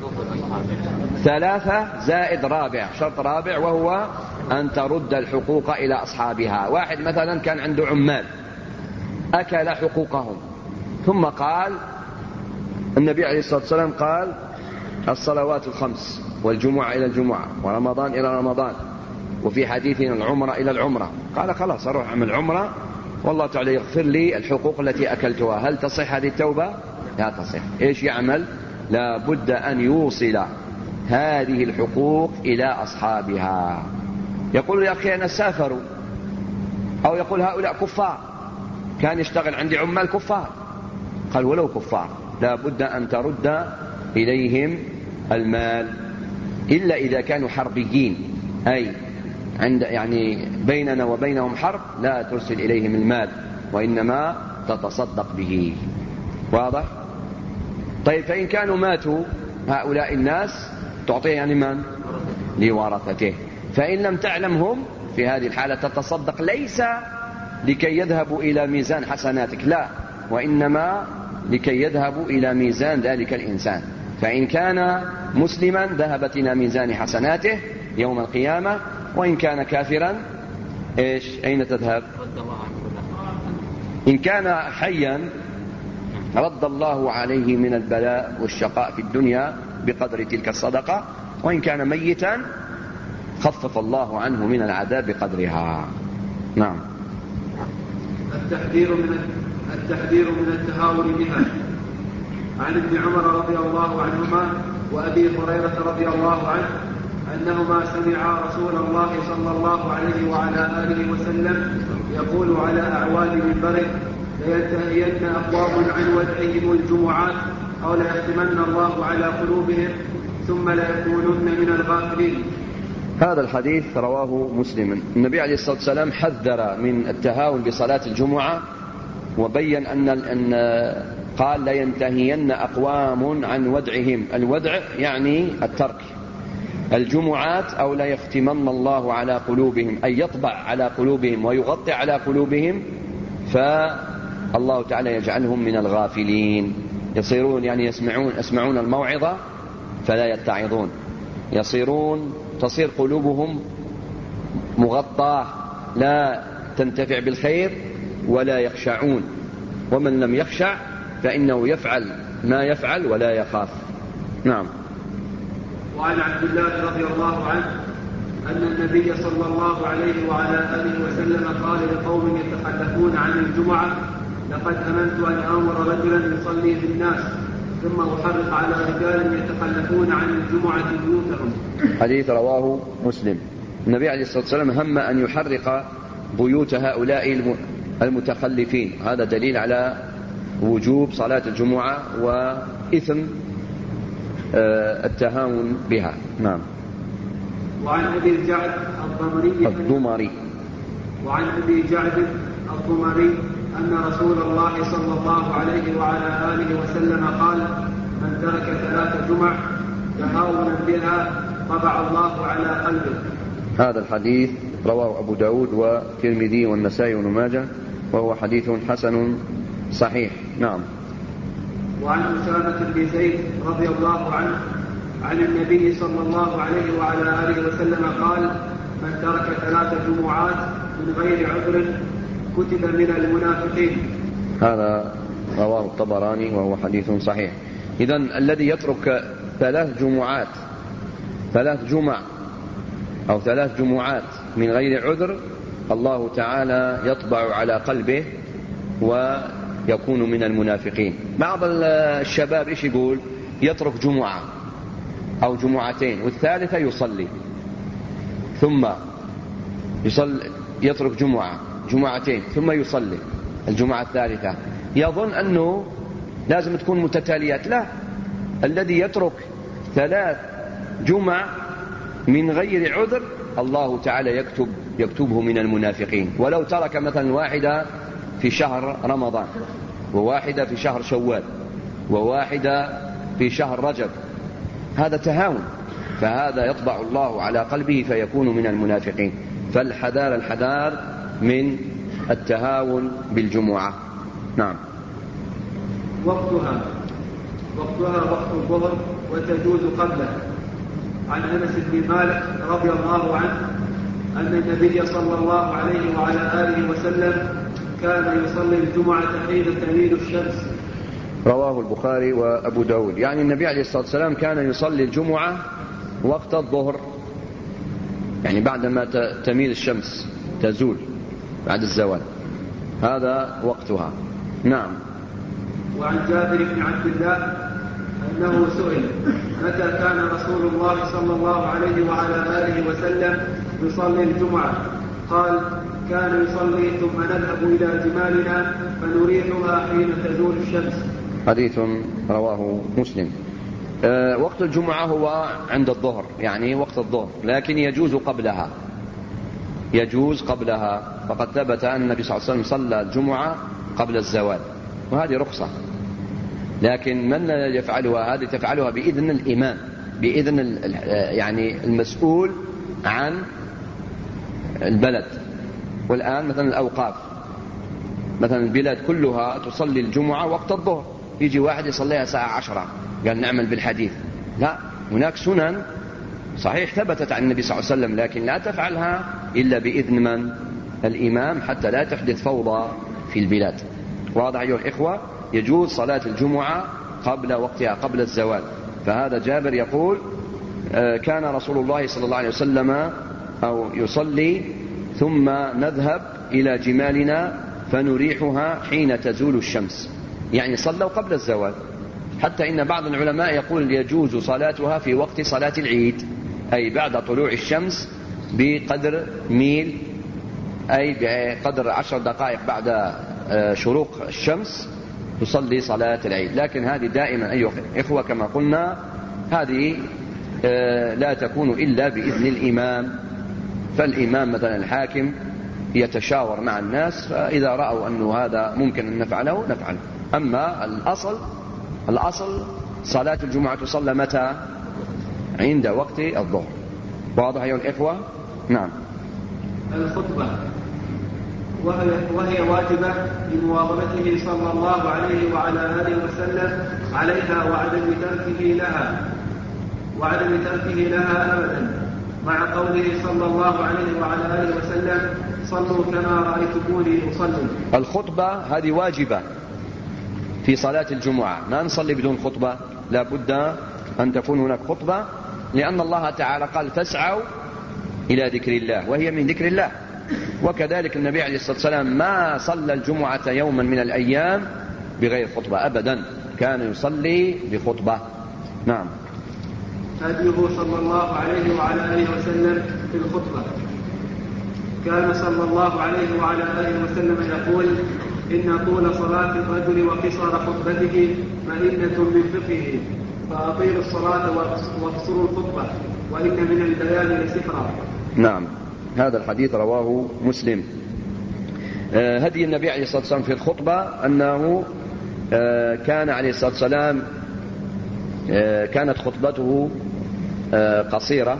3 زائد رابع، شرط رابع، وهو أن ترد الحقوق إلى أصحابها. واحد مثلا كان عنده عمال أكل حقوقهم، ثم قال النبي عليه الصلاة والسلام قال: الصلوات الخمس والجمعة إلى الجمعة ورمضان إلى رمضان، وفي حديثنا العمرة إلى العمرة. قال: خلاص أروح أعمل عمرة والله تعالى يغفر لي الحقوق التي أكلتها. هل تصح هذه التوبة؟ لا تصح. إيش يعمل؟ لا بد أن يوصل هذه الحقوق إلى أصحابها. يقول: يا أخي أنا سافروا، أو يقول: هؤلاء كفار، كان يشتغل عندي عمال كفار. قال: ولو كفار لا بد أن ترد إليهم المال، إلا إذا كانوا حربيين، أي يعني بيننا وبينهم حرب، لا ترسل إليهم المال وإنما تتصدق به. واضح؟ طيب، فإن كانوا ماتوا هؤلاء الناس تعطيه يعني من؟ لورثته. فإن لم تعلمهم في هذه الحالة تتصدق ليس لكي يذهبوا إلى ميزان حسناتك، لا، وإنما لكي يذهبوا إلى ميزان ذلك الإنسان. فإن كان مسلما ذهبت إلى ميزان حسناته يوم القيامة، وإن كان كافرا إيش؟ أين تذهب؟ إن كان حيا رد الله عليه من البلاء والشقاء في الدنيا بقدر تلك الصدقة، وإن كان ميتا خفف الله عنه من العذاب بقدرها. نعم. التحذير من التهاون بها. عن ابن عمر رضي الله عنهما وأبي هريرة رضي الله عنه أنهما سمعا رسول الله صلى الله عليه وعلى آله وسلم يقول على أعواد منبره: لينتهين أقوام عن ودعهم الجمعات أو ليختمن الله على قلوبهم ثم ليكونن من الغافلين. هذا الحديث رواه مسلم. النبي عليه الصلاة والسلام حذر من التهاون بصلاة الجمعة، وبين أن قال: لينتهين أقوام عن ودعهم. الودع يعني الترك الجمعات، أو لا يختمن الله على قلوبهم، أي يطبع على قلوبهم ويغطي على قلوبهم، فالله تعالى يجعلهم من الغافلين. يصيرون يعني يسمعون الموعظة فلا يتعظون، تصير قلوبهم مغطاة، لا تنتفع بالخير ولا يخشعون. ومن لم يخشع فإنه يفعل ما يفعل ولا يخاف. نعم. وعن عبد الله رضي الله عنه أن النبي صلى الله عليه وعلى آله وسلم قال لقوم يتخلفون عن الجمعة: لقد أمنت أن أمر رجلا يصلي في الناس ثم أحرق على رجال يتخلفون عن الجمعة بيوتهم. حديث رواه مسلم. النبي عليه الصلاة والسلام هم أن يحرق بيوت هؤلاء المتخلفين. هذا دليل على وجوب صلاة الجمعة وإثم التهاون بها. نعم. وعن أبي الجعد الضمري وعن أبي جعد الضمري أن رسول الله صلى الله عليه وعلى آله وسلم قال: من ترك 3 جمع تهاونا بها طبع الله على قلبه. هذا الحديث رواه أبو داود والترمذي والنسائي وابن ماجه، وهو حديث حسن صحيح. نعم. وعن أسامة بن زيد رضي الله عنه عن النبي صلى الله عليه وعلى آله وسلم قال: من ترك 3 جمعات من غير عذر كتب من المنافقين. هذا رواه الطبراني وهو حديث صحيح. إذن الذي يترك 3 جمعات 3 جمع أو 3 جمعات من غير عذر، الله تعالى يطبع على قلبه ويكون من المنافقين. بعض الشباب إيش يقول؟ يترك جمعة أو جمعتين والثالثة يصلي، ثم يترك جمعتين ثم يصلي الجمعة الثالثة، يظن أنه لازم تكون متتاليات. لا، الذي يترك 3 جمع من غير عذر الله تعالى يكتبه من المنافقين. ولو ترك مثلا 1 في شهر رمضان، و1 في شهر شوال، و1 في شهر رجب، هذا تهاون، فهذا يطبع الله على قلبه فيكون من المنافقين. فالحذار من التهاون بالجمعة. نعم. وقتها وقت الظهر وتجوز قبله. عن أنس بن مالك رضي الله عنه أن النبي صلى الله عليه وعلى آله وسلم كان يصلي الجمعة حين تميل الشمس. رواه البخاري وأبو داود. يعني النبي عليه الصلاة والسلام كان يصلي الجمعة وقت الظهر، يعني بعدما تميل الشمس، تزول بعد الزوال، هذا وقتها. نعم. وعن جابر بن عبد الله أنه سئل: متى كان رسول الله صلى الله عليه وعلى آله وسلم يصلي الجمعة؟ قال: كان يصلي ثم نذهب إلى جمالنا فنريحها حين تزول الشمس. حديث رواه مسلم. وقت الجمعة هو عند الظهر، يعني وقت الظهر، لكن يجوز قبلها، فقد ثبت أن النبي صلى الله عليه وسلم صلى الجمعة قبل الزوال، وهذه رخصة. لكن من لا يفعلها، هذه تفعلها بإذن الإمام، بإذن يعني المسؤول عن البلد. والآن مثلا الأوقاف، مثلا البلاد كلها تصلي الجمعة وقت الظهر، يجي واحد يصليها الساعة 10 قال نعمل بالحديث. لا، هناك سنن صحيح ثبتت عن النبي صلى الله عليه وسلم، لكن لا تفعلها إلا بإذن من؟ الإمام، حتى لا تحدث فوضى في البلاد. واضح أيها الإخوة؟ يجوز صلاة الجمعة قبل وقتها، قبل الزوال. فهذا جابر يقول: كان رسول الله صلى الله عليه وسلم أو يصلي ثم نذهب إلى جمالنا فنريحها حين تزول الشمس، يعني صلوا قبل الزوال. حتى إن بعض العلماء يقول يجوز صلاتها في وقت صلاة العيد، أي بعد طلوع الشمس بقدر ميل، أي بقدر 10 دقائق بعد شروق الشمس تصلي صلاة العيد. لكن هذه دائما أيها الإخوة كما قلنا هذه لا تكون إلا بإذن الإمام. فالإمام مثلا الحاكم يتشاور مع الناس، فإذا رأوا أنه هذا ممكن أن نفعله نفعله. أما الأصل صلاة الجمعة تصلى متى؟ عند وقت الظهر. واضح أيها الإخوة؟ نعم. الخطبة وهي واجبة لمواظبته صلى الله عليه وعلى آله وسلم عليها وعدم تركه لها أبدا، مع قوله صلى الله عليه وعلى آله وسلم: صلوا كما رأيتموني أصلي. الخطبة هذه واجبة في صلاة الجمعة، لا نصلي بدون خطبة، لا بد أن تكون هناك خطبة، لأن الله تعالى قال: فاسعوا إلى ذكر الله، وهي من ذكر الله. وكذلك النبي عليه الصلاة والسلام ما صلى الجمعة يوما من الأيام بغير خطبة أبدا، كان يصلي بخطبة. نعم. هديه صلى الله عليه وعلى آله وسلم في الخطبة. كان صلى الله عليه وعلى آله وسلم يقول: إن طول صلاة الرجل وقصر خطبته مئنة من فقهه، فأطيلوا الصلاة واقصروا الخطبة، وإن من البيان لسحرا. نعم، هذا الحديث رواه مسلم. هدي النبي عليه الصلاة والسلام في الخطبة أنه كان عليه الصلاة والسلام كانت خطبته قصيرة،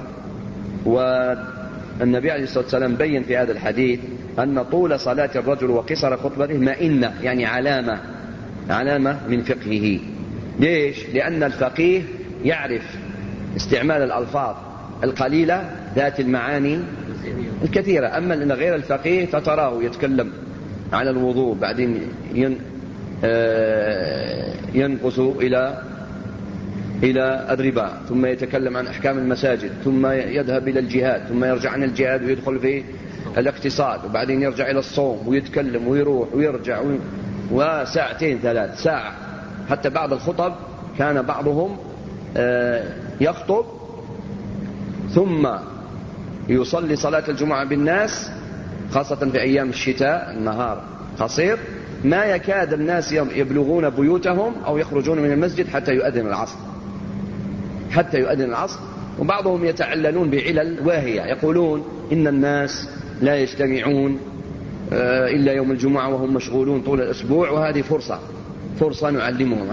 والنبي عليه الصلاة والسلام بين في هذا الحديث أن طول صلاة الرجل وقصر خطبته مئنة، يعني علامة من فقهه. ليش؟ لأن الفقيه يعرف استعمال الألفاظ القليلة ذات المعاني الكثيرة، أما أن غير الفقيه فتراه يتكلم على الوضوء بعدين ينقص إلى الربا، ثم يتكلم عن أحكام المساجد، ثم يذهب إلى الجهاد، ثم يرجع عن الجهاد ويدخل في الاقتصاد، وبعدين يرجع إلى الصوم ويتكلم ويروح ويرجع وساعتين 3 ساعة. حتى بعض الخطب كان بعضهم يخطب ثم يصلي صلاة الجمعة بالناس، خاصة في أيام الشتاء النهار قصير، ما يكاد الناس يبلغون بيوتهم أو يخرجون من المسجد حتى يؤذن العصر. وبعضهم يتعللون بعلل واهية، يقولون إن الناس لا يجتمعون إلا يوم الجمعة وهم مشغولون طول الأسبوع، وهذه فرصة نعلمهم.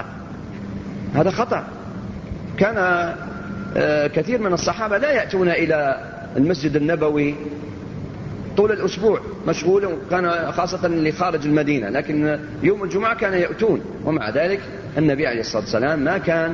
هذا خطأ. كان كثير من الصحابة لا يأتون إلى المسجد النبوي طول الأسبوع، مشغول، كان خاصة اللي خارج المدينة، لكن يوم الجمعة كان يأتون. ومع ذلك النبي عليه الصلاة والسلام ما كان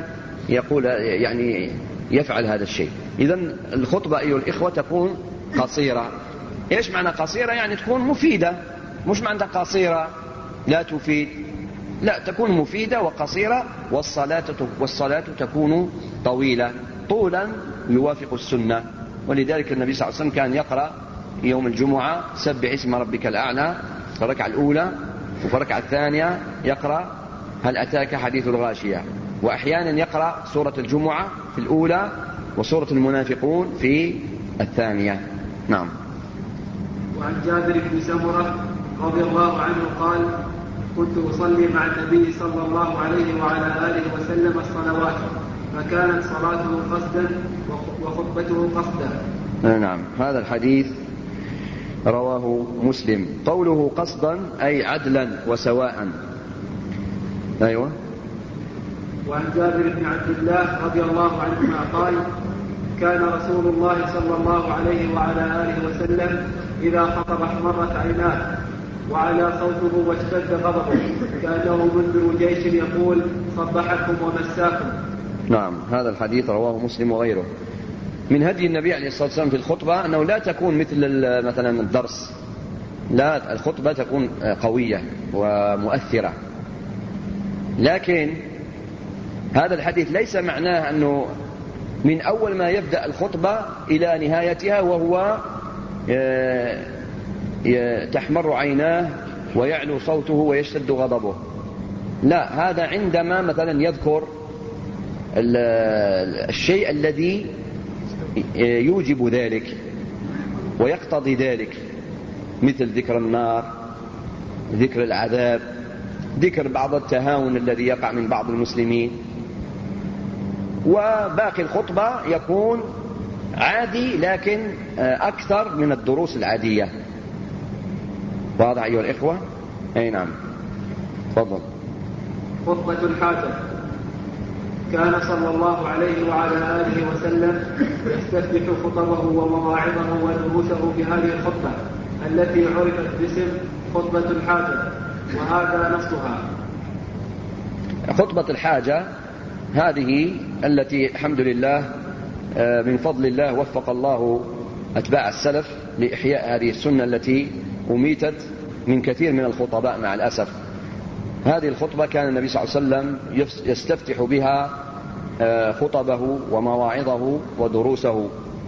يعني يفعل هذا الشيء. إذن الخطبة أيها الإخوة تكون قصيرة. إيش معنى قصيرة؟ يعني تكون مفيدة، مش معنى قصيرة لا تفيد، لا، تكون مفيدة وقصيرة. والصلاة تكون طويلة، طولا يوافق السنة. ولذلك النبي صلى الله عليه وسلم كان يقرأ يوم الجمعة سبح اسم ربك الأعلى في الركعة الأولى، وفي الركعة الثانية يقرأ هل أتاك حديث الغاشية، وأحيانا يقرأ سورة الجمعة في الأولى وسورة المنافقون في الثانية. نعم. وعن جابر بن سمرة رضي الله عنه قال: كنت أصلي مع النبي صلى الله عليه وعلى آله وسلم الصلوات، فكانت صلاته قصدا وخطبته قصدا. نعم، هذا الحديث رواه مسلم. قوله قصدا أي عدلا وسواء. أيوة. وعن جابر بن عبد الله رضي الله عنهما قال: كان رسول الله صلى الله عليه وعلى آله وسلم إذا خطب احمرت عيناه وعلى صوته واشتد غضبه، كأنه منذر جيش يقول: صبحكم ومساكم. نعم، هذا الحديث رواه مسلم وغيره. من هدي النبي عليه الصلاة والسلام في الخطبة أنه لا تكون مثل مثلا الدرس، لا، الخطبة تكون قوية ومؤثرة. لكن هذا الحديث ليس معناه أنه من أول ما يبدأ الخطبة إلى نهايتها وهو تحمر عيناه ويعلو صوته ويشتد غضبه. لا، هذا عندما مثلا يذكر الشيء الذي يوجب ذلك ويقتضي ذلك، مثل ذكر النار، ذكر العذاب، ذكر بعض التهاون الذي يقع من بعض المسلمين. وباقي الخطبة يكون عادي لكن أكثر من الدروس العادية. واضح أيها الإخوة؟ أي نعم. تفضل. خطبة الحاجة. كان صلى الله عليه وعلى آله وسلم يستفتح خطبه ومواعظه ودروسه بهذه الخطبة التي عرفت باسم خطبة الحاجة، وهذا نصها. خطبة الحاجة هذه التي الحمد لله من فضل الله وفق الله أتباع السلف لإحياء هذه السنة التي أميتت من كثير من الخطباء مع الأسف. هذه الخطبة كان النبي صلى الله عليه وسلم يستفتح بها خطبه ومواعظه ودروسه،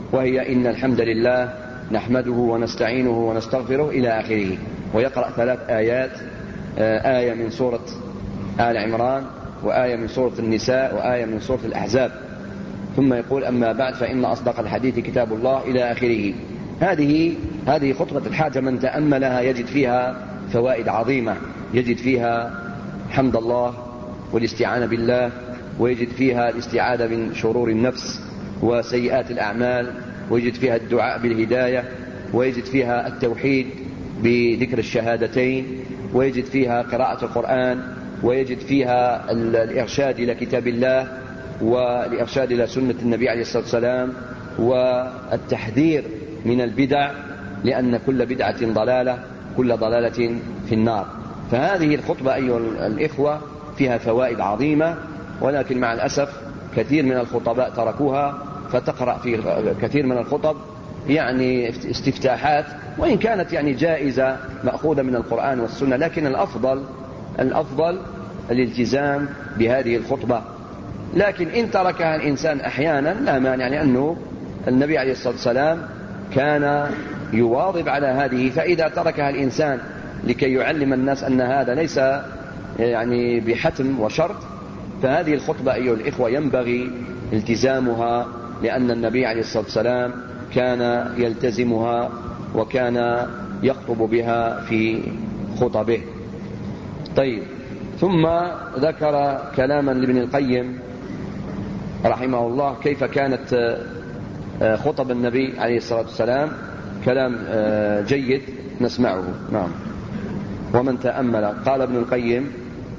وهي إن الحمد لله نحمده ونستعينه ونستغفره إلى آخره، ويقرأ 3 آيات، آية من سورة آل عمران، وآية من سورة النساء، وآية من سورة الأحزاب، ثم يقول أما بعد فإن أصدق الحديث كتاب الله إلى آخره. هذه خطبة الحاجة، من تأملها يجد فيها فوائد عظيمة، يجد فيها حمد الله والاستعانة بالله، ويجد فيها الاستعاذة من شرور النفس وسيئات الأعمال، ويجد فيها الدعاء بالهداية، ويجد فيها التوحيد بذكر الشهادتين، ويجد فيها قراءة القرآن، ويجد فيها الإرشاد إلى كتاب الله والإرشاد إلى سنة النبي عليه الصلاة والسلام، والتحذير من البدع، لأن كل بدعة ضلالة، كل ضلالة في النار. فهذه الخطبة أيها الإخوة فيها فوائد عظيمة، ولكن مع الأسف كثير من الخطباء تركوها، فتقرأ في كثير من الخطب يعني استفتاحات، وإن كانت يعني جائزة مأخوذة من القرآن والسنة، لكن الأفضل الالتزام بهذه الخطبة. لكن إن تركها الإنسان أحيانا لا مانع، لأنه النبي عليه الصلاة والسلام كان يواظب على هذه، فإذا تركها الإنسان لكي يعلم الناس أن هذا ليس يعني بحتم وشرط، فهذه الخطبة أيها الإخوة ينبغي التزامها، لأن النبي عليه الصلاة والسلام كان يلتزمها وكان يخطب بها في خطبه. طيب، ثم ذكر كلاما لابن القيم رحمه الله كيف كانت خطب النبي عليه الصلاة والسلام، كلام جيد نسمعه. نعم. ومن تأمل، قال ابن القيم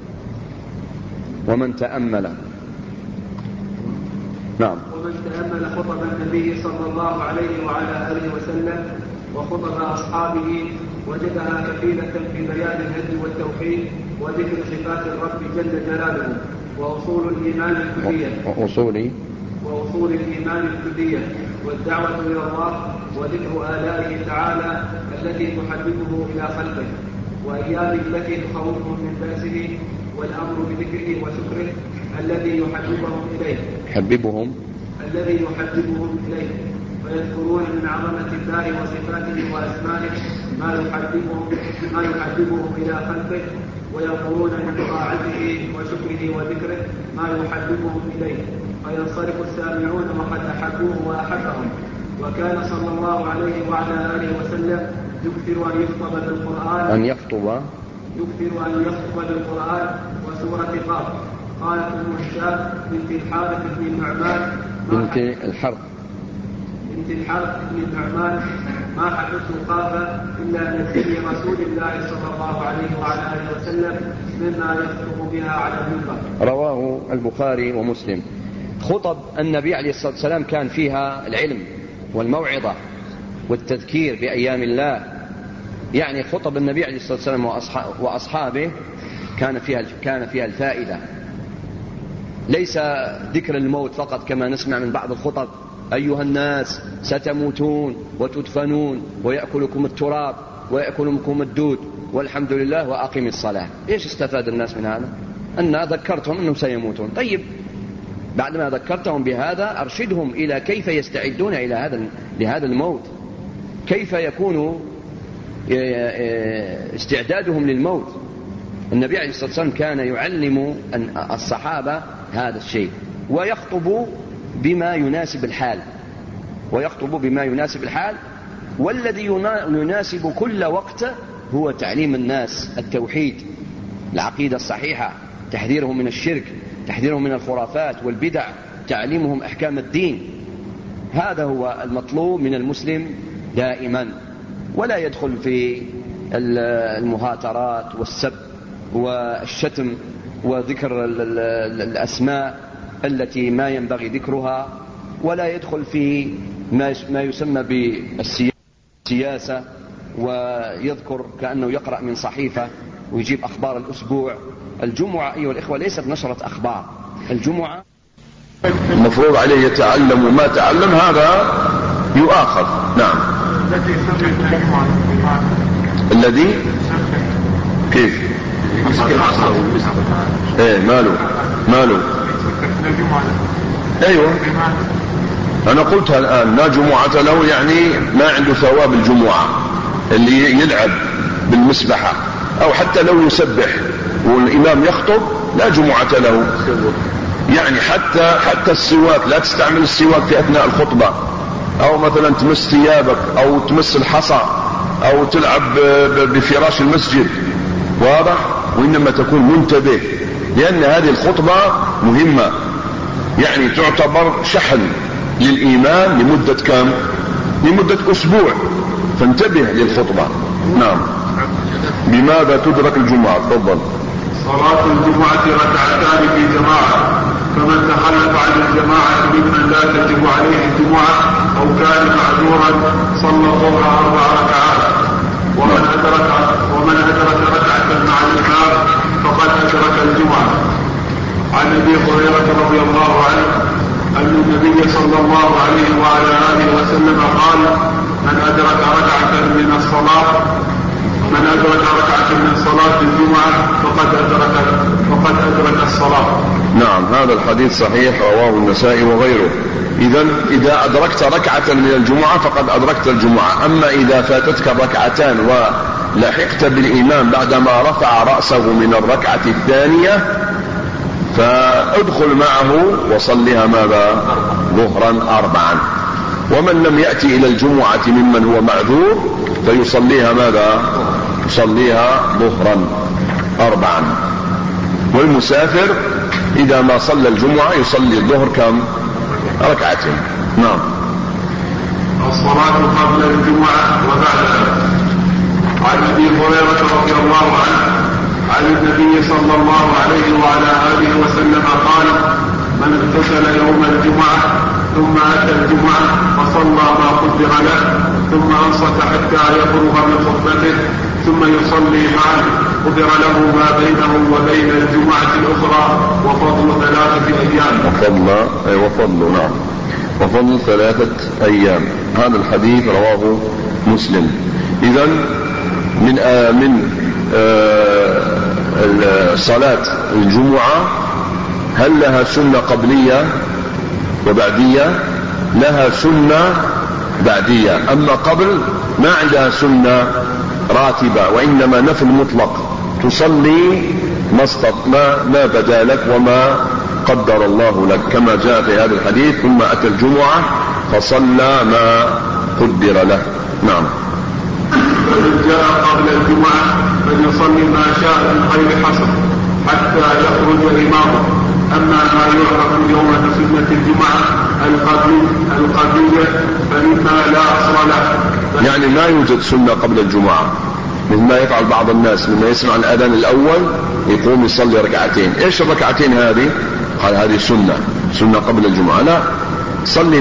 ومن تأمل، نعم، ومن تأمل خطب النبي صلى الله عليه وعلى آله وسلم وخطب أصحابه وجدها كفيلة في بيان الهدي والتوحيد وذكر صفات الرب جل جلاله وأصول الإيمان الكلية وأصول الإيمان الكلية والدعوة إلى الله وذكر آلائه تعالى التي تحببه إلى خلقه، وأيام التي تخوفه من بأسه، والأمر بذكره وشكره الذي يحببهم إليه ويذكرون من عظمة الله وصفاته وأسمائه ما يحببهم إلى خلقه، ويقولون من طاعته وشكره وذكره ما يحببهم إليه، فينصرف السامعون وقد أحبوه وأحبهم. وكان صلى الله عليه وعلى آله وسلم يكثر أن يخطب بالقرآن وسورة قاف. قالت أم الشاب بنت الحارث بن النعمان ما حدثت قافا إلا من سر رسول الله صلى الله عليه وعلى آله وسلم مما يخطب بها على المنبر. رواه البخاري ومسلم. خطب النبي عليه الصلاة والسلام كان فيها العلم والموعظة والتذكير بأيام الله، يعني خطب النبي عليه الصلاة والسلام وأصحابه كان فيها الفائدة، ليس ذكر الموت فقط كما نسمع من بعض الخطب: أيها الناس ستموتون وتدفنون ويأكلكم التراب ويأكلكم الدود والحمد لله وأقم الصلاة. إيش استفاد الناس من هذا؟ أن ذكرتهم أنهم سيموتون. طيب، بعدما ذكرتهم بهذا أرشدهم إلى كيف يستعدون لهذا الموت، كيف يكون استعدادهم للموت. النبي عليه الصلاة والسلام كان يعلم الصحابة هذا الشيء، ويخطب بما يناسب الحال، والذي يناسب كل وقت هو تعليم الناس التوحيد، العقيدة الصحيحة، تحذيرهم من الشرك، تحذيرهم من الخرافات والبدع، تعليمهم أحكام الدين. هذا هو المطلوب من المسلم دائما، ولا يدخل في المهاترات والسب والشتم وذكر الأسماء التي ما ينبغي ذكرها، ولا يدخل في ما يسمى بالسياسة ويذكر كأنه يقرأ من صحيفة ويجيب أخبار الأسبوع. الجمعة أيها الإخوة ليست نشرة أخبار، الجمعة المفروض عليه يتعلم ما تعلم، هذا يؤاخذ. نعم. الذي كيف ماله ايوه أنا قلتها الآن، لا جمعة له يعني ما عنده ثواب الجمعة. اللي يلعب بالمسبحة أو حتى لو يسبح والإمام يخطب لا جمعة له. يعني حتى السواك، لا تستعمل السواك في أثناء الخطبة، أو مثلا تمس ثيابك أو تمس الحصى أو تلعب بفراش المسجد، واضح؟ وإنما تكون منتبه، لأن هذه الخطبة مهمة، يعني تعتبر شحن للإيمان لمدة كم؟ لمدة أسبوع، فانتبه للخطبة. نعم. بماذا تدرك الجمعة؟ تفضل. صلاة الجمعة ركعتان في جماعة، فمن تخلف عن الجماعة ممن لا تجب عليه الجمعة أو كان معذورا صلى الظهر 4 ركعات، ومن أدرك ركعة مع الإمام فقد أدرك الجمعة. عن أبي هريرة رضي الله عنه أن النبي صلى الله عليه وعلى آله وسلم قال: من أدرك ركعة من صلاة الجمعة فقد أدرك الصلاة. نعم، هذا الحديث صحيح، رواه النسائي وغيره. إذا أدركت ركعة من الجمعة فقد أدركت الجمعة. أما إذا فاتتك ركعتان ولحقت بالإمام بعدما رفع رأسه من الركعة الثانية فادخل معه وصلها ماذا؟ ظهرا 4. ومن لم يأتي إلى الجمعة ممن هو معذور فيصليها ماذا؟ يصليها ظهرا 4. والمسافر إذا ما صلى الجمعة يصلي الظهر كم؟ 2 ركعات. نعم. الصلاة قبل الجمعة وبعدها. عن أبي هريرة رضي الله عنه عن النبي صلى الله عليه وعلى آله وسلم قال: من اغتسل يوم الجمعة ثم أتى الجمعة فصلى ما قدر له ثم أنصت حتى يفرغ من خطبته ثم يصلي معه قدر له ما بينه وبين الجمعة الأخرى وفضل 3 أيام. وفضل 3 أيام. هذا الحديث رواه مسلم. إذن من صلاة الجمعة هل لها سنة قبلية وبعدية؟ لها سنة بعدية، أما قبل ما عندها سنة راتبة، وإنما نفل مطلق، تصلي ما بدا لك وما قدر الله لك، كما جاء في هذا الحديث: ثم أتى الجمعة فصلى ما قدر له. نعم. فمن جاء قبل الجمعة فليصلي ما شاء من غير حصر حتى يخرج إمامه. أما ما يعرف يوم سنة الجمعة القبلية فمما لا أصل له، يعني ما يوجد سنة قبل الجمعة، مثل ما يفعل بعض الناس لما يسمع الأذان الأول يقوم يصلي 2 ركعتين. إيش 2 ركعتين هذه؟ قال هذه سنة قبل الجمعة. لا، صلي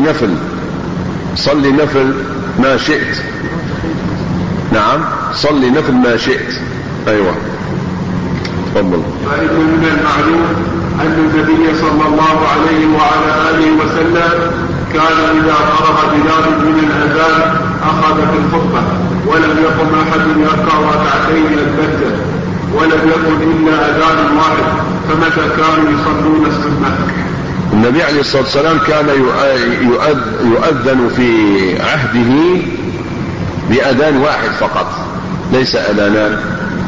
نفل ما شئت. نعم، صلي نفل ما شئت. أيوة، تفضل. فإن من المعلوم أن النبي صلى الله عليه وعلى آله وسلم كان إذا فرغ بلال من الأذان أخذ في الخطبة، ولم يقم أحد يركع 2 ركعتين البتة، ولم يكن إلا أذان واحد، فمتى كانوا يصلون السنة؟ النبي عليه الصلاة والسلام كان يؤذن في عهده بأذان واحد فقط، ليس أذانان،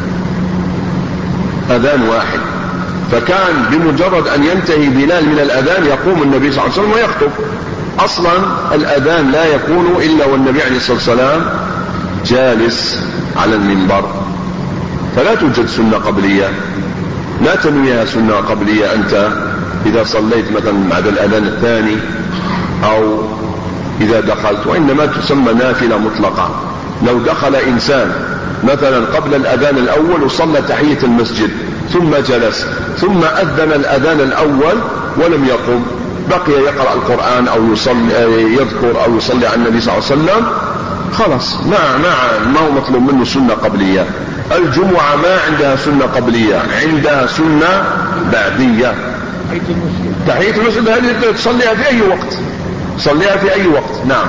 أذان واحد. فكان بمجرد أن ينتهي بلال من الأذان يقوم النبي صلى الله عليه وسلم ويخطب. أصلا الأذان لا يكون إلا والنبي عليه الصلاة والسلام جالس على المنبر، فلا توجد سنة قبلية، لا تنويها سنة قبلية أنت إذا صليت مثلا بعد الأذان الثاني أو إذا دخلت، وإنما تسمى نافلة مطلقة. لو دخل إنسان مثلا قبل الأذان الأول وصلى تحية المسجد ثم جلس ثم أذن الأذان الأول ولم يقم، بقي يقرأ القرآن أو يذكر أو يصلي على النبي صلى الله عليه وسلم، خلاص ما هو مطلوب منه سنة قبلية. الجمعة ما عندها سنة قبلية، عندها سنة بعدية. تحية المسجد هذه تصليها في أي وقت، صليها في أي وقت. نعم.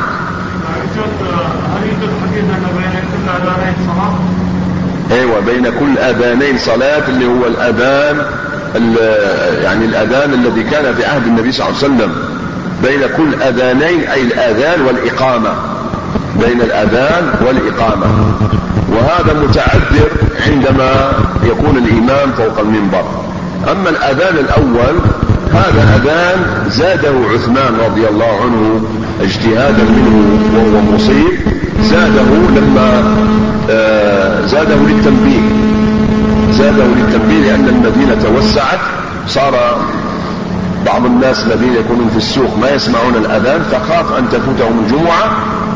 ايوه، بين كل اذانين صلاة، اللي هو الاذان يعني الاذان الذي كان في عهد النبي صلى الله عليه وسلم، بين كل أذانين، أي الأذان والإقامة، بين الأذان والإقامة. وهذا متعذر عندما يكون الإمام فوق المنبر. أما الأذان الأول هذا أذان زاده عثمان رضي الله عنه اجتهادا منه وهو مصيب، زاده لما زاده للتنبيه لأن المدينة توسعت، صار بعض الناس الذين يكونون في السوق ما يسمعون الأذان، فخاف أن تفوتهم الجمعة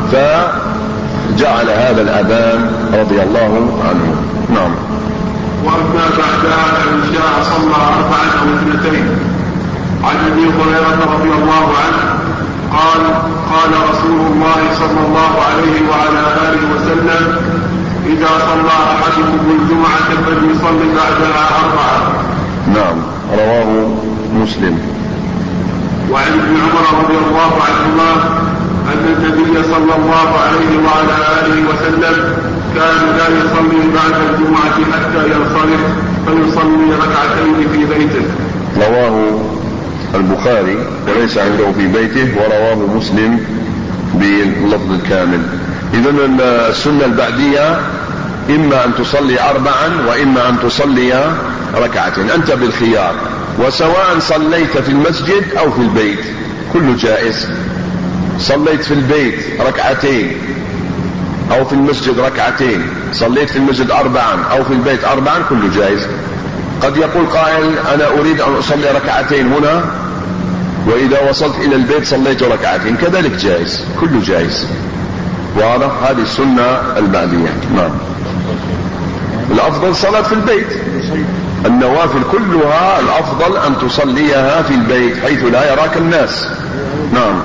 فجعل هذا الأذان رضي الله عنه. نعم. وأما بعدها العشاء صلى 4 أو 2. عن أبي هريرة رضي الله عنه قال رسول الله صلى الله عليه وعلى آله وسلم: إذا صلى أحدكم الجمعة فليصلي بعدها 4. نعم، رواه مسلم. وعن ابن عمر رضي الله عنهما أن النبي صلى الله عليه وعلى آله وسلم كان لا يصلي بعد الجمعة حتى ينصرف فيصلي 2 في بيته. رواه البخاري وليس عنده في بيته، ورواه مسلم باللفظ الكامل. إذن السنة البعدية إما أن تصلي 4 وإما أن تصلي 2، أنت بالخيار، وسواء صليت في المسجد أو في البيت كله جائز. صليت في البيت 2 أو في المسجد 2، صليت في المسجد 4 أو في البيت 4، كله جائز. قد يقول قائل: أنا أريد أن أصلي 2 هنا، وإذا وصلت إلى البيت صليت 2، كذلك جائز، كله جائز. واضح؟ هذه السنة البعدية. نعم. الأفضل صلاة في البيت، النوافل كلها الأفضل أن تصليها في البيت حيث لا يراك الناس. نعم.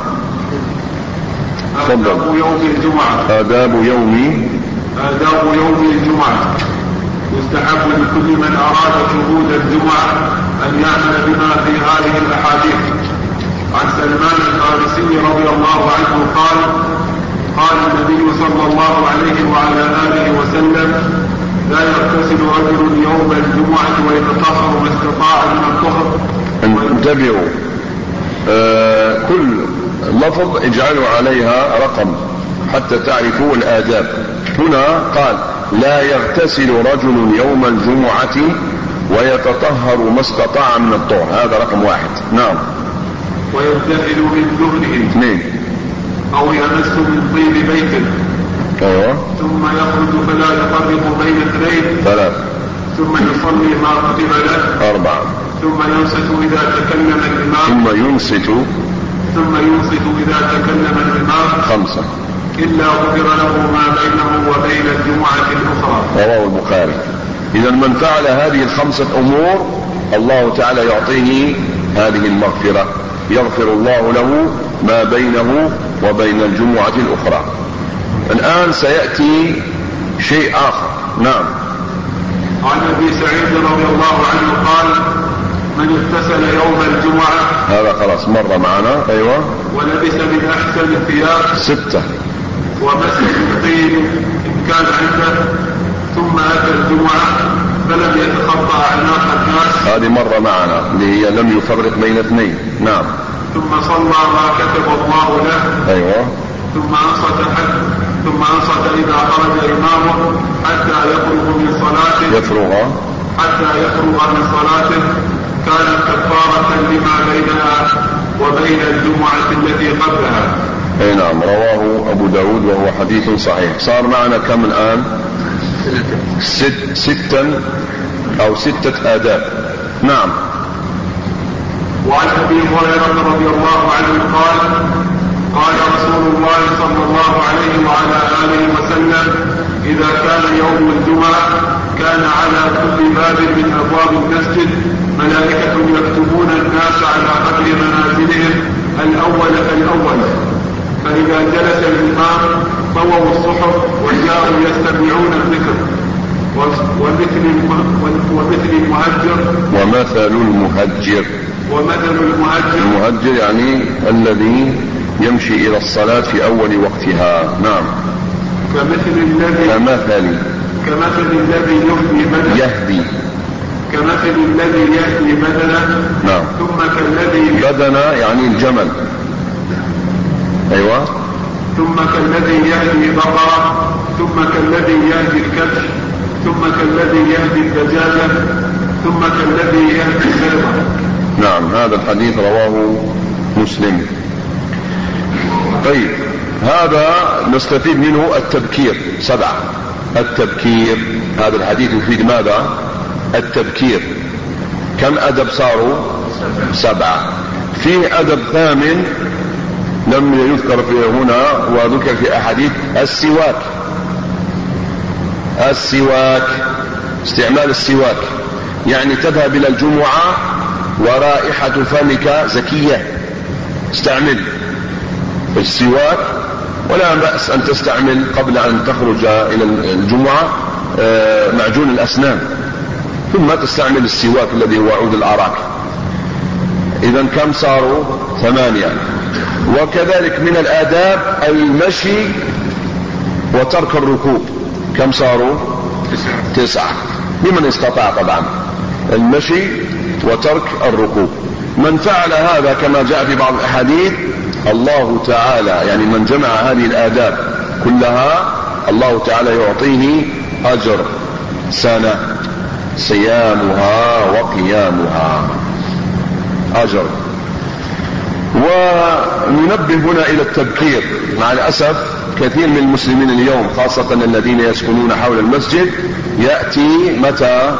آداب يوم الجمعة. آداب يوم الجمعة. يستحب لكل من أراد شهود الجمعة أن يعمل بما في هذه الأحاديث. عن سلمان الفارسي رضي الله عنه قال النبي صلى الله عليه وعلى آله وسلم: لا يغتسل رجل يوم الجمعة ويتطهر ما استطاع من الطهر. انتبهوا، كل لفظ اجعلوا عليها رقم حتى تعرفوا الآداب. هنا قال: لا يغتسل رجل يوم الجمعة ويتطهر ما استطاع من الطهر، هذا رقم 1. نعم. ويغتسل من دهنه 2. أو يمس من طيب بيته. أيوة. ثم يخرج فلا يفرق بين 2. 3. ثم يصلي ما كتب له. 4. ثم ينصت إذا تكلم الإمام. ثم ينصت إذا تكلم الإمام. 5. إلا غفر له ما بينه وبين الجمعة الأخرى. رواه البخاري. إذا من فعل هذه ال5 أمور الله تعالى يعطيه هذه المغفرة، يغفر الله له ما بينه وبين الجمعة الأخرى. الآن سيأتي شيء آخر. نعم. عن أبي سعيد رضي الله عنه قال: من اغتسل يوم الجمعة. هذا خلاص مر معنا. أيوة. ولبس من أحسن الثياب. 6. ومسك الطين إن كان عنده، ثم أتى الجمعة فلم يتخطى أعناق الناس. هذه مرة معنا اللي هي لم يفرق بين 2. نعم. ثم صلى ما كتب الله له. أيوة. ثم أنصت إذا خرج إمامه حتى يفرغ من صلاته كانت كفارة لما بينها وبين الجمعة التي قبلها. اي نعم. رواه أبو داود وهو حديث صحيح. صار معنا كم الآن؟ 6 أو 6 آداب. نعم. وعن أبي هريرة رضي الله عنه قال رسول الله صلى الله عليه وعلى آله وسلم: إذا كان يوم الجمعة كان على كل باب من أبواب المسجد ملائكة يكتبون الناس على قدر منازلهم الأول فالأول، فإذا جلس الإمام طووا الصحف وجاءوا يستمعون الذكر. ومثل المهجر يعني الذي يمشي إلى الصلاة في أول وقتها. نعم. كمثل الذي يهدي بدنه. نعم. ثم كالذي بدنه يعني الجمل. أيوة. ثم كالذي يهدي بقرة، ثم كالذي يهدي الكبش، ثم كالذي يهدي الدجاجة، ثم كالذي يهدي البيضة. نعم، هذا الحديث رواه مسلم. طيب، هذا نستفيد منه التبكير 7. التبكير، هذا الحديث يفيد ماذا؟ التبكير. كم أدب صاروا؟ 7. فيه أدب ثامن لم يذكر فيه هنا وذكر في أحاديث: السواك. السواك، استعمال السواك، يعني تذهب إلى الجمعة ورائحة فمك زكية، استعمل السواك، ولا بأس أن تستعمل قبل أن تخرج إلى الجمعة معجون الأسنان، ثم تستعمل السواك الذي هو عود الأراك. إذن كم صاروا؟ 8. وكذلك من الآداب المشي وترك الركوب. كم صاروا؟ 9 لمن استطاع طبعا، المشي وترك الركوب. من فعل هذا كما جاء في بعض الأحاديث الله تعالى، يعني من جمع هذه الآداب كلها الله تعالى يعطيه أجر سنة صيامها وقيامها، أجر. وننبه هنا إلى التبكير. مع الأسف كثير من المسلمين اليوم خاصة الذين يسكنون حول المسجد يأتي متى؟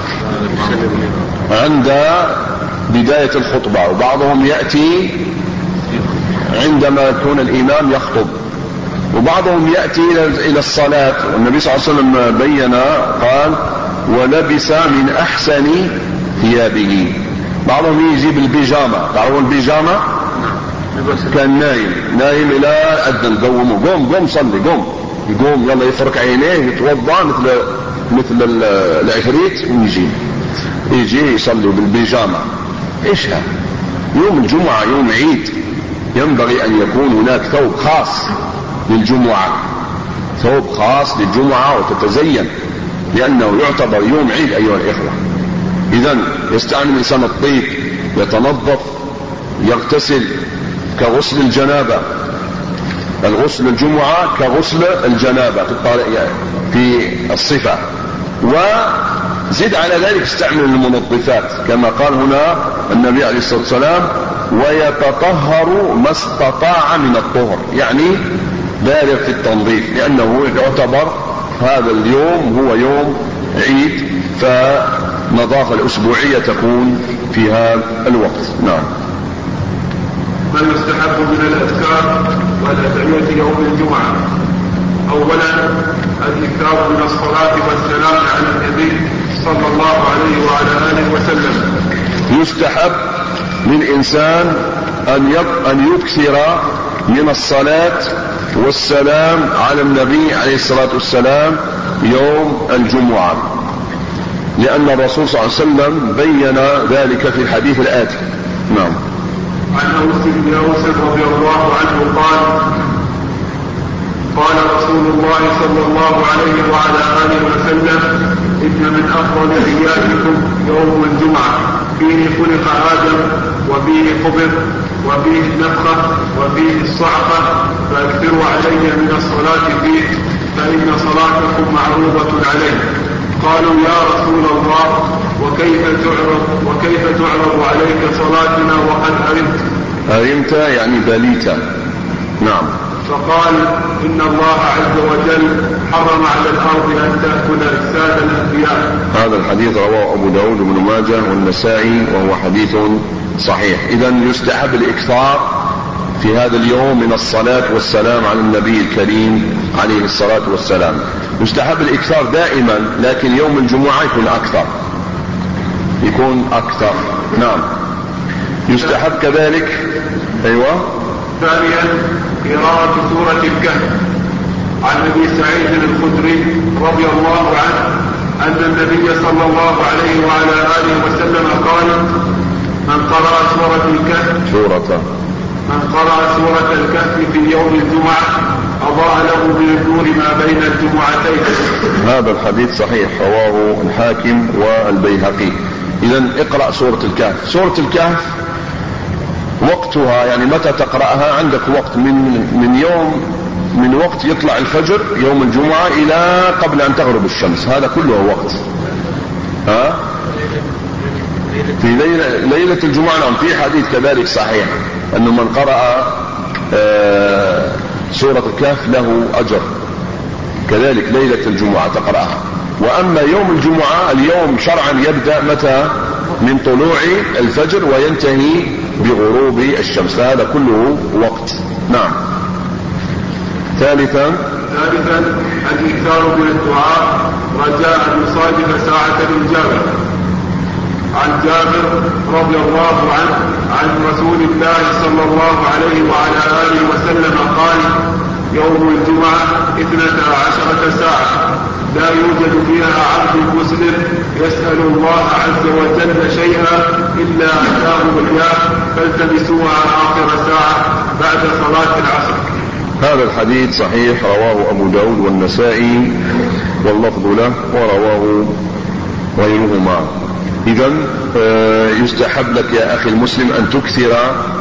عند بداية الخطبة، وبعضهم يأتي عندما يكون الإمام يخطب، وبعضهم يأتي إلى الصلاة. والنبي صلى الله عليه وسلم بين قال: ولبس من أحسن ثيابه. بعضهم يجيب البيجامة، تعرفون البيجامة؟ كان نايم إلى أذن قومه: قوم صلي، يقوم يلا يفرك عينيه يتوضا مثل العفريت ويجي يصلي بالبيجامة. ايش هذا؟ يوم الجمعة يوم عيد، ينبغي أن يكون هناك ثوب خاص للجمعة، ثوب خاص للجمعة وتتزين، لأنه يعتبر يوم عيد أيها الإخوة. إذن يستعمل الإنسان الطيب، يتنظف، يغتسل كغسل الجنابة. الغسل الجمعة كغسل الجنابة في الصفة. وزد على ذلك استعمل المنظفات كما قال هنا النبي عليه الصلاة والسلام: ويتطهر ما استطاع من الطهر، يعني بالغ في التنظيف، لأنه يعتبر هذا اليوم هو يوم عيد، فالنظافة الأسبوعية تكون في هذا الوقت. نعم. ما يستحب من الأذكار والأدعية يوم الجمعة: أولا الإكثار من الصلاة والسلام على النبي صلى الله عليه وعلى آله وسلم. يستحب للإنسان أن يكثر من الصلاة والسلام على النبي عليه الصلاة والسلام يوم الجمعة، لأن الرسول صلى الله عليه وسلم بين ذلك في الحديث الآتي. نعم. عن أوس بن أوس رضي الله عنه قال رسول الله صلى الله عليه وعلى آله وسلم: إن من أفضل أيامكم يوم الجمعة، فيه خلق آدم، وفيه قبض، وفيه النفخة، وفيه الصعقة، فأكثروا علي من الصلاة فيه، فإن صلاتكم معروضة عليه. قالوا: يا رسول الله، وكيف تعرض عليك صلاتنا وقد أرمت يعني بليت. نعم. فقال: إن الله عز وجل حرم على الأرض أن تأكل أجساد الأنبياء. هذا الحديث رواه أبو داود وابن ماجه والنسائي وهو حديث صحيح. إذن يستحب الإكثار في هذا اليوم من الصلاة والسلام على النبي الكريم عليه الصلاة والسلام. يستحب الإكثار دائما، لكن يوم الجمعة يكون أكثر. نعم. يستحب كذلك. أيوة. ثانيا قراءة سورة الكهف. عن أبي سعيد الخدري رضي الله عنه أن النبي صلى الله عليه وعلى آله وسلم قال: من قرأ سورة الكهف في يوم الجمعة أضاء له من النور ما بين الجمعتين. هذا الحديث صحيح، رواه الحاكم والبيهقي. إذن اقرأ سورة الكهف. سورة الكهف وقتها يعني متى تقرأها؟ عندك وقت من وقت يطلع الفجر يوم الجمعة إلى قبل أن تغرب الشمس، هذا كله وقت. في ليلة الجمعة. نعم، في حديث كذلك صحيح أنه من قرأ سورة الكهف له أجر، كذلك ليلة الجمعة تقرأها. وأما يوم الجمعة اليوم شرعا يبدأ متى؟ من طلوع الفجر وينتهي بغروب الشمس، فهذا كله وقت. نعم. ثالثا الإكثار من الدعاء رجاء أن يصادف ساعة الإجابة. عن جابر رضي الله عنه عن رسول الله صلى الله عليه وعلى آله وسلم قال: يوم الجمعة 12 ساعة لا يوجد فيها عبد مسلم يسأل الله عز وجل شيئا إلا أتاه إياه فالتمسوها آخر ساعة بعد صلاة العصر. هذا الحديث صحيح، رواه أبو داود والنسائي واللفظ له، ورواه غيرهما. إذن يستحب لك يا أخي المسلم أن تكثر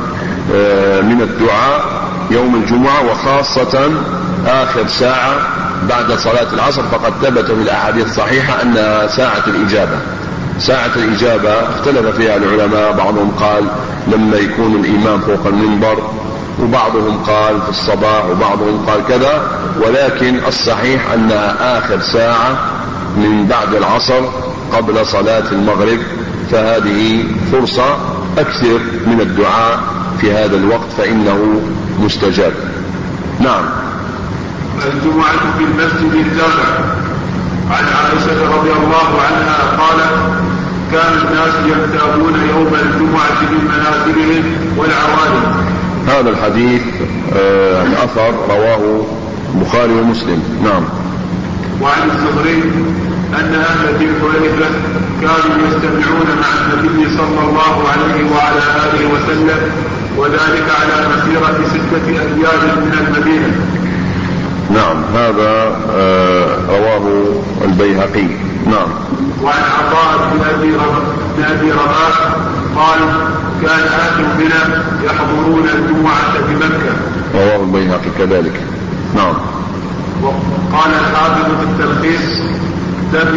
من الدعاء يوم الجمعة، وخاصة آخر ساعة بعد صلاة العصر، فقد ثبت في الأحاديث الصحيحة أنها ساعة الإجابة. ساعة الإجابة اختلف فيها العلماء، بعضهم قال لما يكون الإمام فوق المنبر، وبعضهم قال في الصباح، وبعضهم قال كذا، ولكن الصحيح أنها آخر ساعة من بعد العصر قبل صلاة المغرب، فهذه فرصة أكثر من الدعاء في هذا الوقت فإنه مستجاب. نعم. الجمعة في المسجد الجامع. عن عائشة رضي الله عنها قالت: كان الناس ينتابون يوم الجمعة من منازلهم والعوالم. هذا الحديث الأثر رواه البخاري ومسلم. نعم. وعن الزهري أن أهل ذي الحليفة كانوا يجتمعون مع النبي صلى الله عليه وعلى آله وسلم، وذلك على مسيرة 6 أيام من المدينة. نعم، هذا رواه البيهقي. نعم. وعن عطاء بن أبي رباح قال: كان أهل منى يحضرون الجمعة بمكة. رواه البيهقي كذلك. نعم. وقال الحافظ في التلخيص: لم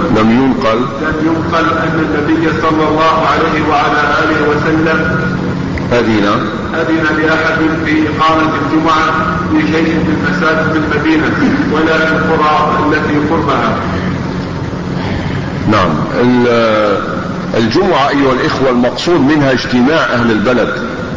ينقل أن النبي صلى الله عليه وعلى آله وسلم أذن لأحد في إقامة الجمعة في شيء من مساجد المدينة ولا في القرى التي قربها. نعم. الجمعة أيها الإخوة المقصود منها اجتماع أهل البلد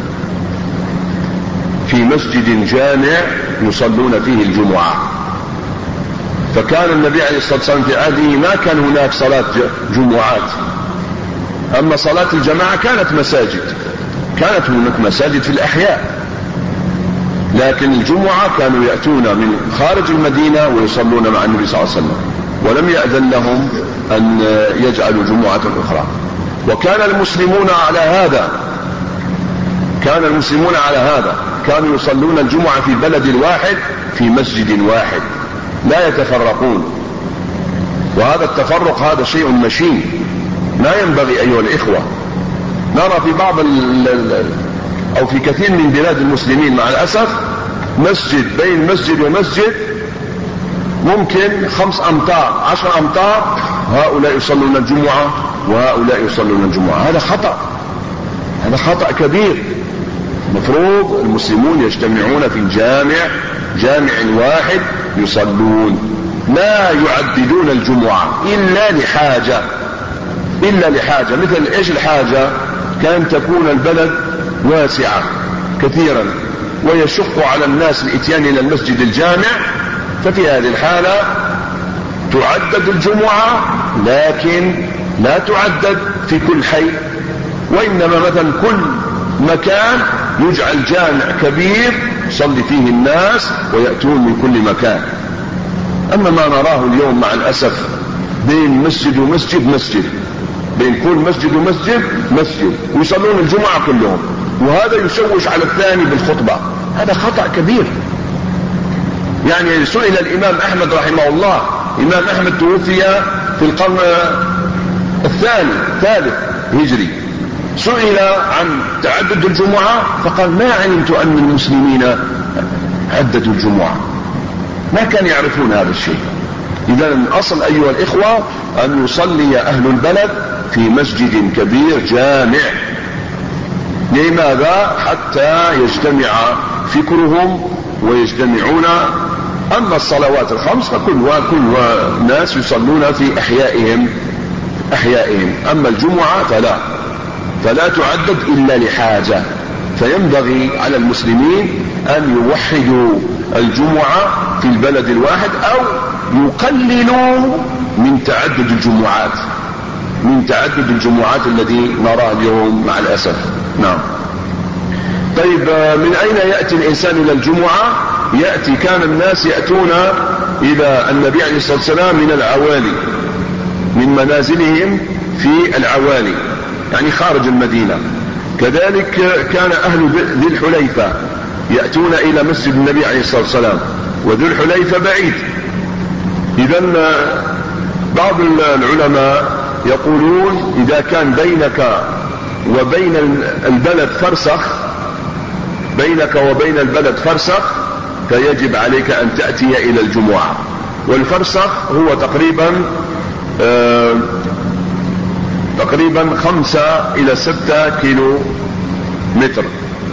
في مسجد جامع يصلون فيه الجمعة. فكان النبي عليه الصلاة والسلام في عهده ما كان هناك صلاة جمعات، أما صلاة الجماعة كانت هناك مساجد في الأحياء، لكن الجمعة كانوا يأتون من خارج المدينة ويصلون مع النبي صلى الله عليه وسلم، ولم يأذن لهم أن يجعلوا جمعة أخرى. وكان المسلمون على هذا، كانوا يصلون الجمعة في بلد واحد في مسجد واحد، لا يتفرقون. وهذا التفرق هذا شيء مشين لا ينبغي أيها الإخوة. نرى في بعض أو في كثير من بلاد المسلمين مع الأسف مسجد بين مسجد ومسجد ممكن 5 أمتار 10 أمتار، هؤلاء يصلون الجمعة وهؤلاء يصلون الجمعة. هذا خطأ كبير. مفروض المسلمون يجتمعون في جامع واحد يصلون، لا يعددون الجمعة إلا لحاجة. مثل إيش الحاجة؟ كان تكون البلد واسعة كثيرا ويشق على الناس الاتيان إلى المسجد الجامع، ففي هذه الحالة تعدد الجمعة، لكن لا تعدد في كل حي، وإنما مثلا كل مكان يجعل جامع كبير يصلي فيه الناس ويأتون من كل مكان. أما ما نراه اليوم مع الأسف بين مسجد ومسجد، بين كل مسجد ومسجد ويصلون الجمعة كلهم، وهذا يشوش على الثاني بالخطبة. هذا خطأ كبير. يعني سئل الإمام أحمد رحمه الله، إمام أحمد توفي في القرن الثالث هجري، سئل عن تعدد الجمعة فقال ما علمت أن المسلمين عددوا الجمعة، ما كان يعرفون هذا الشيء. إذا الأصل أيها الإخوة أن يصلي أهل البلد في مسجد كبير جامع. لماذا؟ حتى يجتمع فكرهم ويجتمعون. أما الصلوات الخمس فكل الناس يصلون في أحيائهم. أما الجمعة فلا تعدد إلا لحاجة. فينبغي على المسلمين أن يوحدوا الجمعة في البلد الواحد أو يقللوا من تعدد الجمعات التي نراها اليوم مع الأسف. نعم. طيب من أين يأتي الإنسان إلى الجمعة؟ كان الناس يأتون إلى النبي عليه الصلاة والسلام من العوالي، من منازلهم في العوالي يعني خارج المدينة. كذلك كان أهل ذي الحليفة يأتون إلى مسجد النبي عليه الصلاة والسلام، وذو الحليفة بعيد. إذن بعض العلماء يقولون إذا كان بينك وبين البلد فرسخ فيجب عليك أن تأتي إلى الجمعة. والفرسخ هو تقريبا 5 إلى 6 كيلو متر.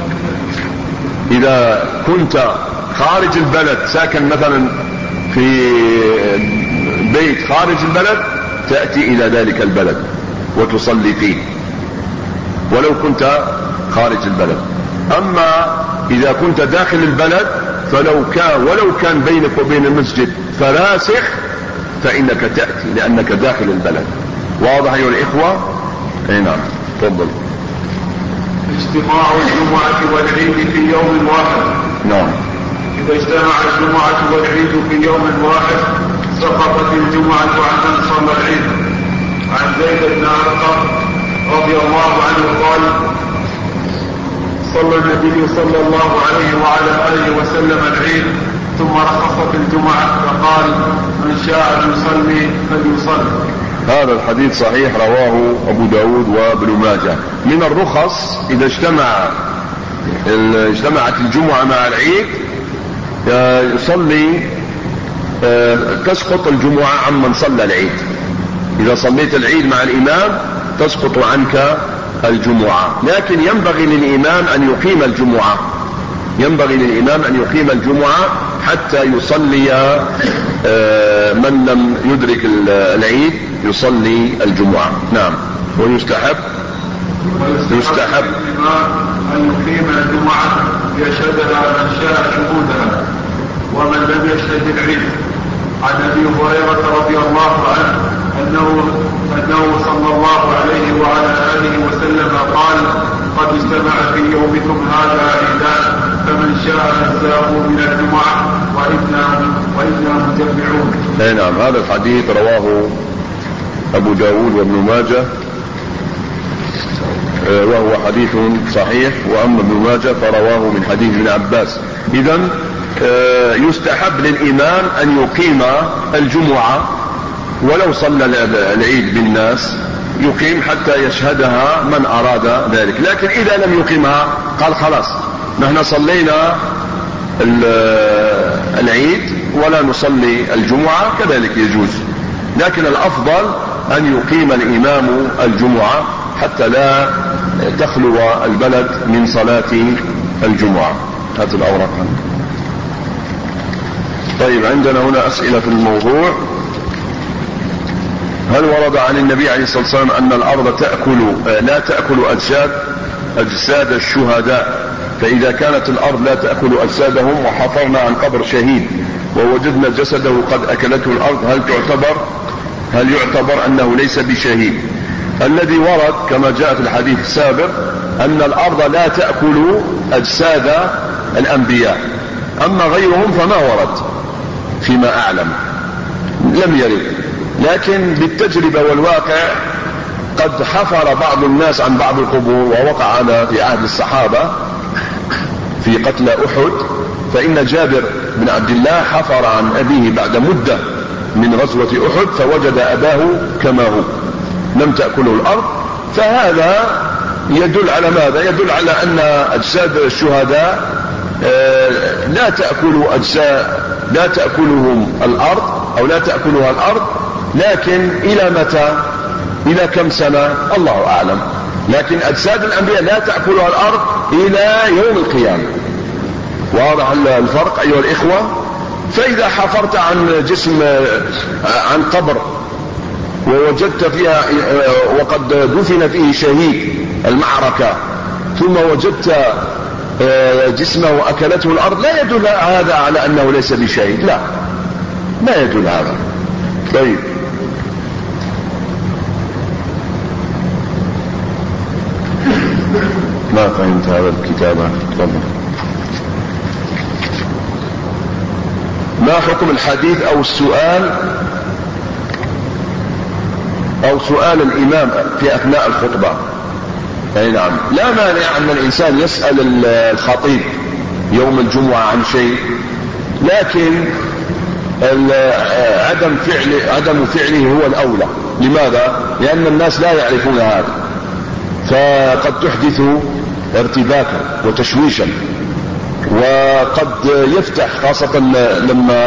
إذا كنت خارج البلد ساكن مثلا في بيت خارج البلد تأتي إلى ذلك البلد وتصلي فيه ولو كنت خارج البلد. أما إذا كنت داخل البلد ولو كان بينك وبين المسجد فراسخ فإنك تأتي لأنك داخل البلد. واضح أيها الإخوة؟ نعم. تفضل. اجتماع الجمعة والعيد في يوم واحد. نعم. إذا اجتمع الجمعة والعيد في يوم واحد سقطت الجمعة عن من صلى العيد. عن زيد بن أرقم رضي الله عنه قال صلى النبي صلى الله عليه وعلى آله وسلم العيد ثم رخص في الجمعة فقال من شاء أن يصلي فليصلي. هذا الحديث صحيح، رواه أبو داود وابن ماجه. من الرخص إذا اجتمعت الجمعة مع العيد يصلي تسقط الجمعة عمن صلى العيد. إذا صليت العيد مع الإمام تسقط عنك الجمعة، لكن ينبغي للإمام أن يقيم الجمعة حتى يصلي من لم يدرك العيد يصلي الجمعة. نعم. ويستحب أن يقيم الجمعة يشهدها من شاء شهودها ومن لم يشهد العيد. عن أبي هريرة رضي الله عنه أنه صلى الله عليه وعلى آله وسلم قال قد اجتمع في يومكم هذا عيدان فمن شاء أجزاه من الجمعة وإنا مجمعون. نعم. هذا الحديث رواه أبو داود وابن ماجه وهو حديث صحيح، وأما ابن ماجه فرواه من حديث ابن عباس. إذن يستحب للإمام أن يقيم الجمعة ولو صلى العيد بالناس، يقيم حتى يشهدها من أراد ذلك. لكن إذا لم يقيمها قال خلاص نحن صلينا العيد ولا نصلي الجمعة، كذلك يجوز. لكن الأفضل أن يقيم الإمام الجمعة حتى لا تخلو البلد من صلاة الجمعة. هات الأوراق. طيب عندنا هنا أسئلة في الموضوع. هل ورد عن النبي عليه الصلاة والسلام أن الأرض لا تأكل أجساد الشهداء؟ فإذا كانت الأرض لا تأكل أجسادهم وحفرنا عن قبر شهيد ووجدنا جسده قد أكلته الأرض هل يعتبر أنه ليس بشهيد؟ الذي ورد كما جاء في الحديث السابق أن الأرض لا تأكل أجساد الأنبياء، أما غيرهم فما ورد فيما أعلم، لم يرد. لكن بالتجربة والواقع قد حفر بعض الناس عن بعض القبور، ووقع هذا في عهد الصحابة في قتل أحد، فإن جابر بن عبد الله حفر عن أبيه بعد مدة من غزوة أحد فوجد أباه كما هو لم تأكله الأرض، فهذا يدل على ماذا؟ يدل على أن أجساد الشهداء لا تأكلهم الأرض أو لا تأكلها الأرض، لكن إلى متى؟ إلى كم سنة؟ الله أعلم. لكن أجساد الأنبياء لا تأكلها الأرض إلى يوم القيامة. واضح الفرق أيها الإخوة؟ فإذا حفرت عن جسم عن قبر ووجدت فيها وقد دفن فيه شهيد المعركة ثم وجدت جسمه وأكلته الأرض، لا يدل هذا على أنه ليس بشهيد، لا، ما يدل هذا. طيب، ما فهمت هذا الكتاب؟ تفضل. ما حكم الحديث أو السؤال أو سؤال الإمام في أثناء الخطبة؟ أي نعم، لا مانع أن الإنسان يسأل الخطيب يوم الجمعة عن شيء، لكن عدم فعله هو الأولى. لماذا؟ لأن الناس لا يعرفون هذا، فقد تحدث ارتباكا وتشويشا، وقد يفتح خاصة لما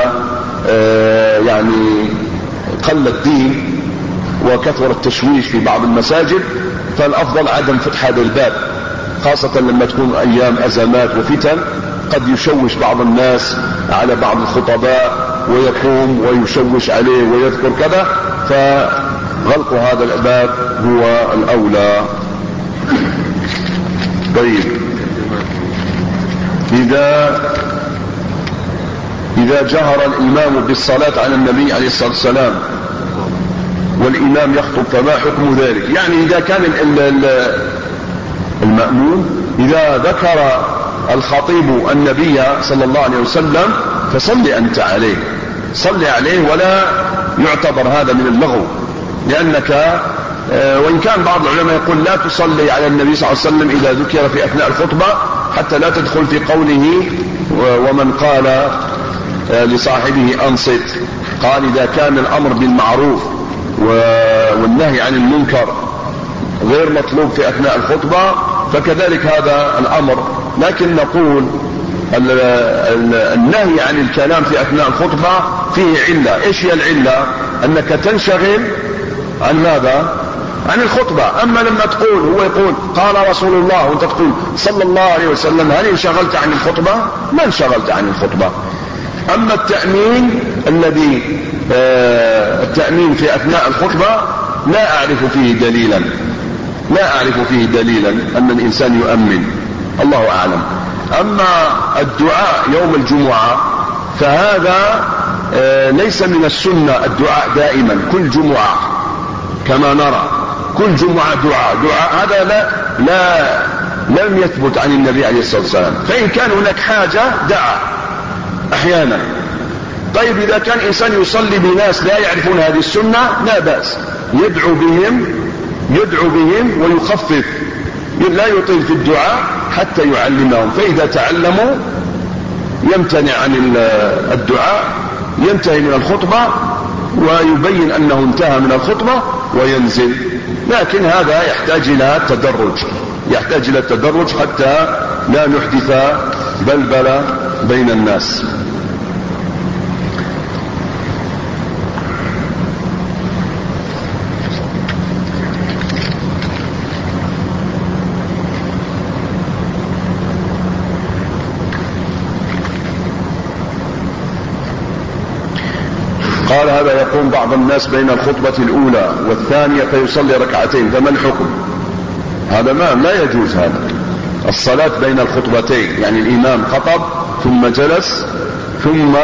يعني قل الدين وكثر التشويش في بعض المساجد، فالأفضل عدم فتح هذا الباب، خاصة لما تكون أيام أزمات وفتن، قد يشوش بعض الناس على بعض الخطباء ويقوم ويشوش عليه ويذكر كذا، فغلق هذا الباب هو الأولى. طيب، إذا جهر الإمام بالصلاة على النبي عليه الصلاة والسلام والإمام يخطب فما حكم ذلك؟ يعني إذا كان المأمون إذا ذكر الخطيب النبي صلى الله عليه وسلم فصل أنت عليه، صل عليه، ولا يعتبر هذا من اللغو، لأنك وإن كان بعض العلماء يقول لا تصلي على النبي صلى الله عليه وسلم إذا ذكر في أثناء الخطبة حتى لا تدخل في قوله ومن قال لصاحبه أنصت. قال إذا كان الأمر بالمعروف والنهي عن المنكر غير مطلوب في أثناء الخطبة فكذلك هذا الأمر، لكن نقول النهي عن الكلام في أثناء الخطبة فيه علة. إيش هي العلة؟ أنك تنشغل عن ماذا؟ عن الخطبة. أما لما تقول هو يقول قال رسول الله وانت تقول صلى الله عليه وسلم، هل انشغلت عن الخطبة؟ ما انشغلت عن الخطبة. أما التأمين الذي التأمين في أثناء الخطبة لا أعرف فيه دليلا أن الإنسان يؤمن، الله أعلم. أما الدعاء يوم الجمعة فهذا ليس من السنة الدعاء دائما كل جمعة كما نرى، كل جمعة دعاء هذا لم يثبت عن النبي عليه الصلاة والسلام. فإن كان هناك حاجة دعا أحيانا. طيب، إذا كان إنسان يصلي بناس لا يعرفون هذه السنة لا بأس، يدعو بهم ويخفف، لا يطيل في الدعاء حتى يعلمهم، فإذا تعلموا يمتنع عن الدعاء، ينتهي من الخطبة ويبين أنه انتهى من الخطبة وينزل. لكن هذا يحتاج إلى التدرج حتى لا نحدث بلبلة بين الناس. قال هذا يقوم بعض الناس بين الخطبة الأولى والثانية فيصلي ركعتين، فما الحكم؟ هذا لا يجوز هذا الصلاة بين الخطبتين، يعني الإمام خطب ثم جلس ثم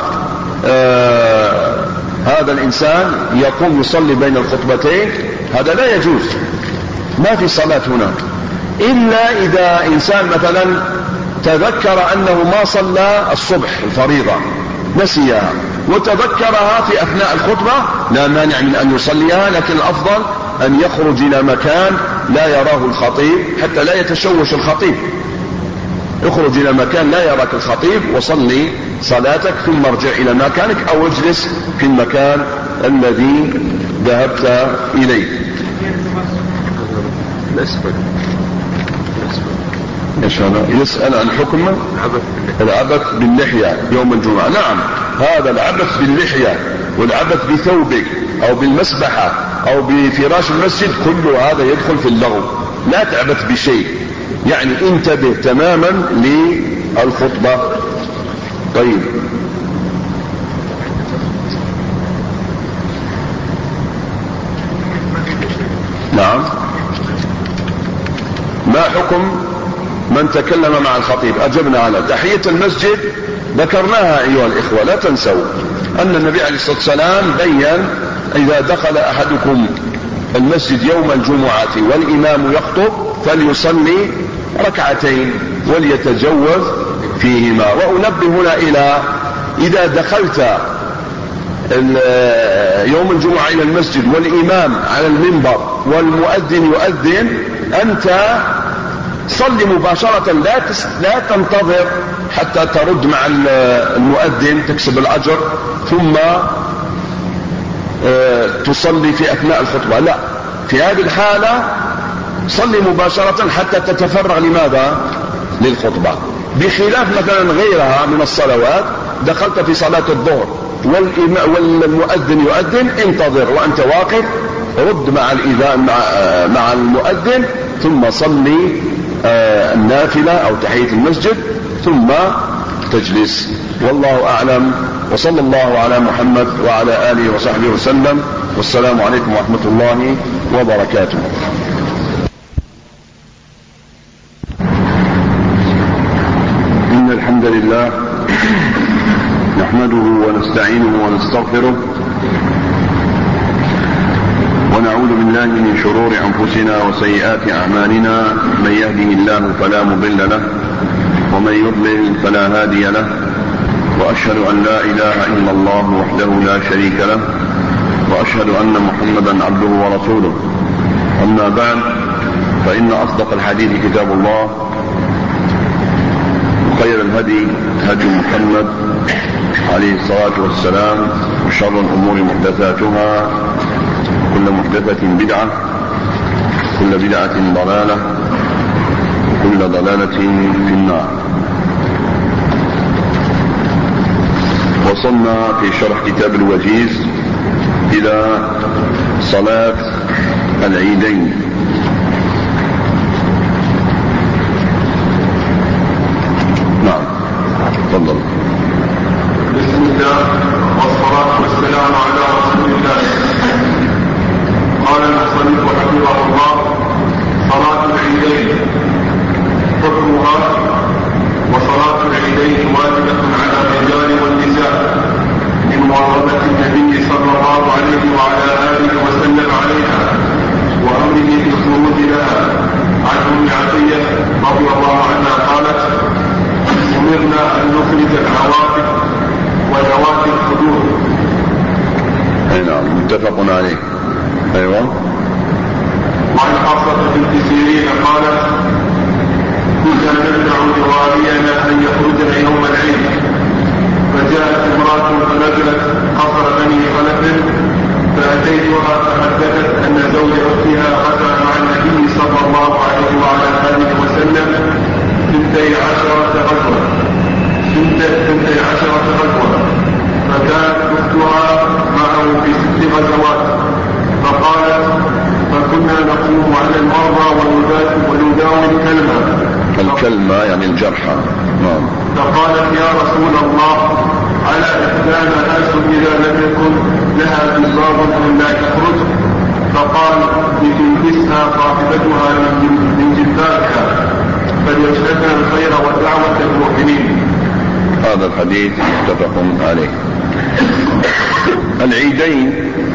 هذا الإنسان يقوم يصلي بين الخطبتين، هذا لا يجوز، ما في صلاة هناك، إلا إذا إنسان مثلا تذكر أنه ما صلى الصبح الفريضة نسيها وتذكرها في أثناء الخطبة لا مانع من أن يصليها، لكن الأفضل أن يخرج إلى مكان لا يراه الخطيب حتى لا يتشوش الخطيب. اخرج إلى مكان لا يراك الخطيب وصلي صلاتك ثم ارجع إلى مكانك أو اجلس في المكان الذي ذهبت إليه. يسأل عن حكم العبث باللحية يوم الجمعة. نعم، هذا العبث باللحية والعبث بثوبك أو بالمسبحة أو بفراش المسجد كل هذا يدخل في اللغو. لا تعبث بشيء، يعني انتبه تماما للخطبة. طيب، نعم. ما حكم من تكلم مع الخطيب؟ أجبنا على تحية المسجد، ذكرناها أيها الإخوة، لا تنسوا أن النبي عليه الصلاة والسلام بين إذا دخل أحدكم المسجد يوم الجمعة والإمام يخطب فليصلي ركعتين وليتجوز فيهما. وأنبه هنا إلى إذا دخلت يوم الجمعة إلى المسجد والإمام على المنبر والمؤذن يؤذن، أنت صل مباشرة، لا تنتظر حتى ترد مع المؤذن تكسب الأجر ثم تصلي في أثناء الخطبة. لا، في هذه الحالة صلي مباشرة حتى تتفرغ لماذا؟ للخطبة. بخلاف مثلا غيرها من الصلوات، دخلت في صلاة الظهر والمؤذن يؤذن، انتظر وأنت واقف، رد مع الإذان مع المؤذن ثم صلي النافلة أو تحية المسجد ثم تجلس. والله أعلم، وصلى الله على محمد وعلى آله وصحبه وسلم، والسلام عليكم ورحمة الله وبركاته. إن الحمد لله نحمده ونستعينه ونستغفره ونعوذ بالله من شرور أنفسنا وسيئات أعمالنا، من يهده الله فلا مضل له ومن يضلل فلا هادي له، وأشهد أن لا إله إلا الله وحده لا شريك له، وأشهد أن محمدا عبده ورسوله. أما بعد، فإن أصدق الحديث كتاب الله، وخير الهدي هدي محمد عليه الصلاة والسلام، وشر الأمور محدثاتها، كل محدثة بدعة، كل بدعة ضلالة، وكل ضلالة في النار. وصلنا في شرح كتاب الوجيز إلى صلاة العيدين. نعم، تفضل. بسم الله والصلاة والسلام على رسول الله. قال المصنف حفظه الله: صلاة العيدين حكمها: وصلاة العيدين واجبة على الرجال والنساء لمواظبة النبي صلى الله عليه وعلى آله وسلم عليها وأمره بالخروج لها. عن أم عطية رضي الله عنها قالت: أمرنا أن نخرج العواقب وذوات الخدور. نعم، متفق عليه. أيوة. وعن حفصة بنت سيرين قالت: كنا نمنع جوارينا أن يخرجن يوم العيد، فجاءت امرأة فنزلت قصر بني خلف، فأتيتها فحدثت أن زوج أختها غزا مع النبي صلى الله عليه وعلى آله وسلم 12 غزوة، فكانت أختها معه في 6 غزوات. فقالت: فكنا نقوم على المرضى ونداوي الكلمة يعني الجرحى. نعم. فقالت: يا رسول الله، على إحدانا ناس إذا لم يكن لها جباب أن لا تخرج؟ فقال: لتلبسها صاحبتها من جبابها فليشهدنا الخير ودعوة المؤمنين. هذا الحديث متفق عليه. العيدين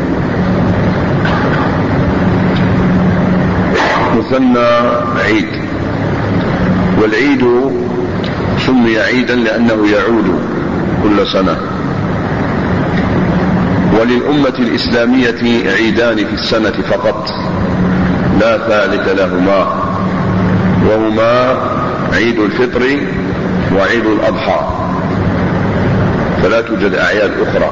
مثنى عيد، والعيد سمي عيدا لأنه يعود كل سنة. وللأمة الإسلامية عيدان في السنة فقط لا ثالث لهما، وهما عيد الفطر وعيد الأضحى، فلا توجد أعياد أخرى.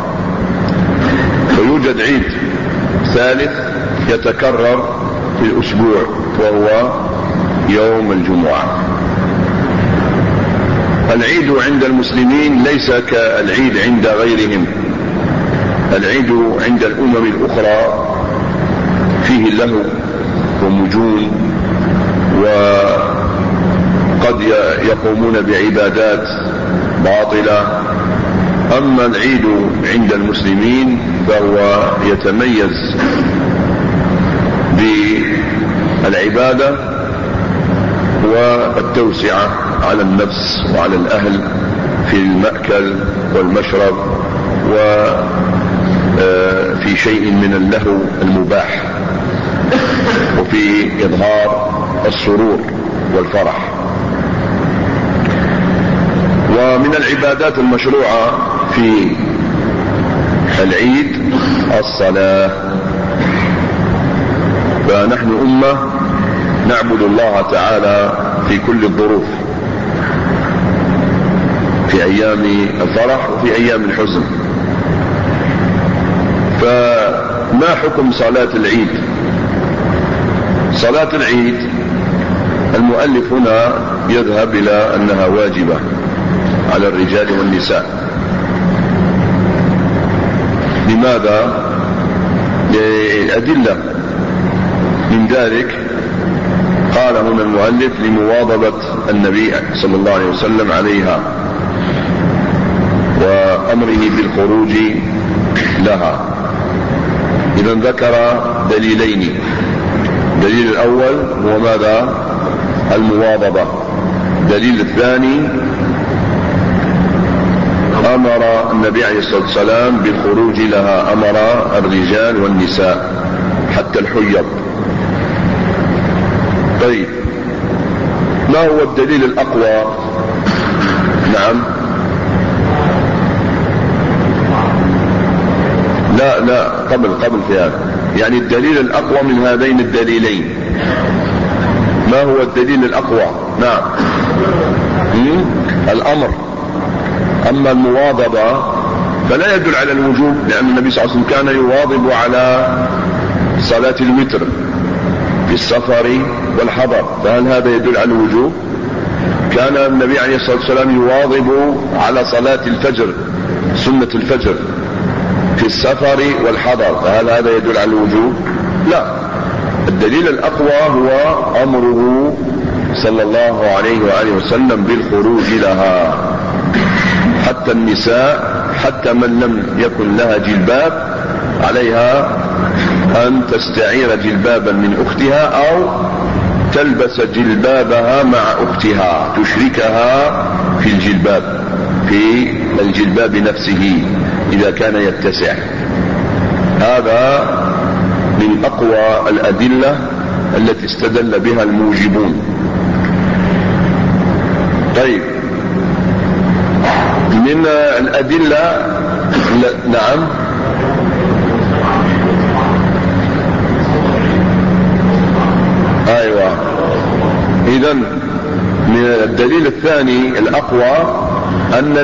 ويوجد عيد ثالث يتكرر في الأسبوع وهو يوم الجمعة. العيد عند المسلمين ليس كالعيد عند غيرهم. العيد عند الأمم الأخرى فيه اللهو ومجون، وقد يقومون بعبادات باطلة. أما العيد عند المسلمين فهو يتميز بالعبادة والتوسعة على النفس وعلى الأهل في المأكل والمشرب وفي شيء من اللهو المباح، وفي إظهار السرور والفرح. ومن العبادات المشروعة في العيد الصلاة. فنحن أمة نعبد الله تعالى في كل الظروف، في أيام الفرح وفي أيام الحزن. فما حكم صلاة العيد؟ صلاة العيد المؤلف هنا يذهب إلى أنها واجبة على الرجال والنساء. لماذا؟ لأدلة من ذلك. قال هنا المؤلف لمواظبة النبي صلى الله عليه وسلم عليها وأمره بالخروج لها. إذا ذكر دليلين. الدليل الأول هو ماذا؟ المواظبة. الدليل الثاني أمر النبي عليه الصلاة والسلام بالخروج لها، أمر الرجال والنساء حتى الحيض. طيب، ما هو الدليل الأقوى؟ نعم، لا قبل في هذا، يعني الدليل الأقوى من هذين الدليلين. ما هو الدليل الأقوى؟ نعم، الأمر. أما المواظبة فلا يدل على الوجوب، لأن النبي صلى الله عليه وسلم كان يواظب على صلاة الوتر في السفر والحضر، فهل هذا يدل على الوجوب؟ كان النبي عليه الصلاة والسلام يواظب على صلاة الفجر، سنة الفجر، في السفر والحضر، فهل هذا يدل على الوجوب؟ لا. الدليل الأقوى هو أمره صلى الله عليه وآله وسلم بالخروج لها، حتى النساء، حتى من لم يكن لها جلباب عليها أن تستعير جلبابا من أختها أو تلبس جلبابها مع أختها، تشركها في الجلباب نفسه إذا كان يتسع. هذا من أقوى الأدلة التي استدل بها الموجبون. طيب، من الأدلة، نعم، أيوة. إذا من الدليل الثاني الأقوى أن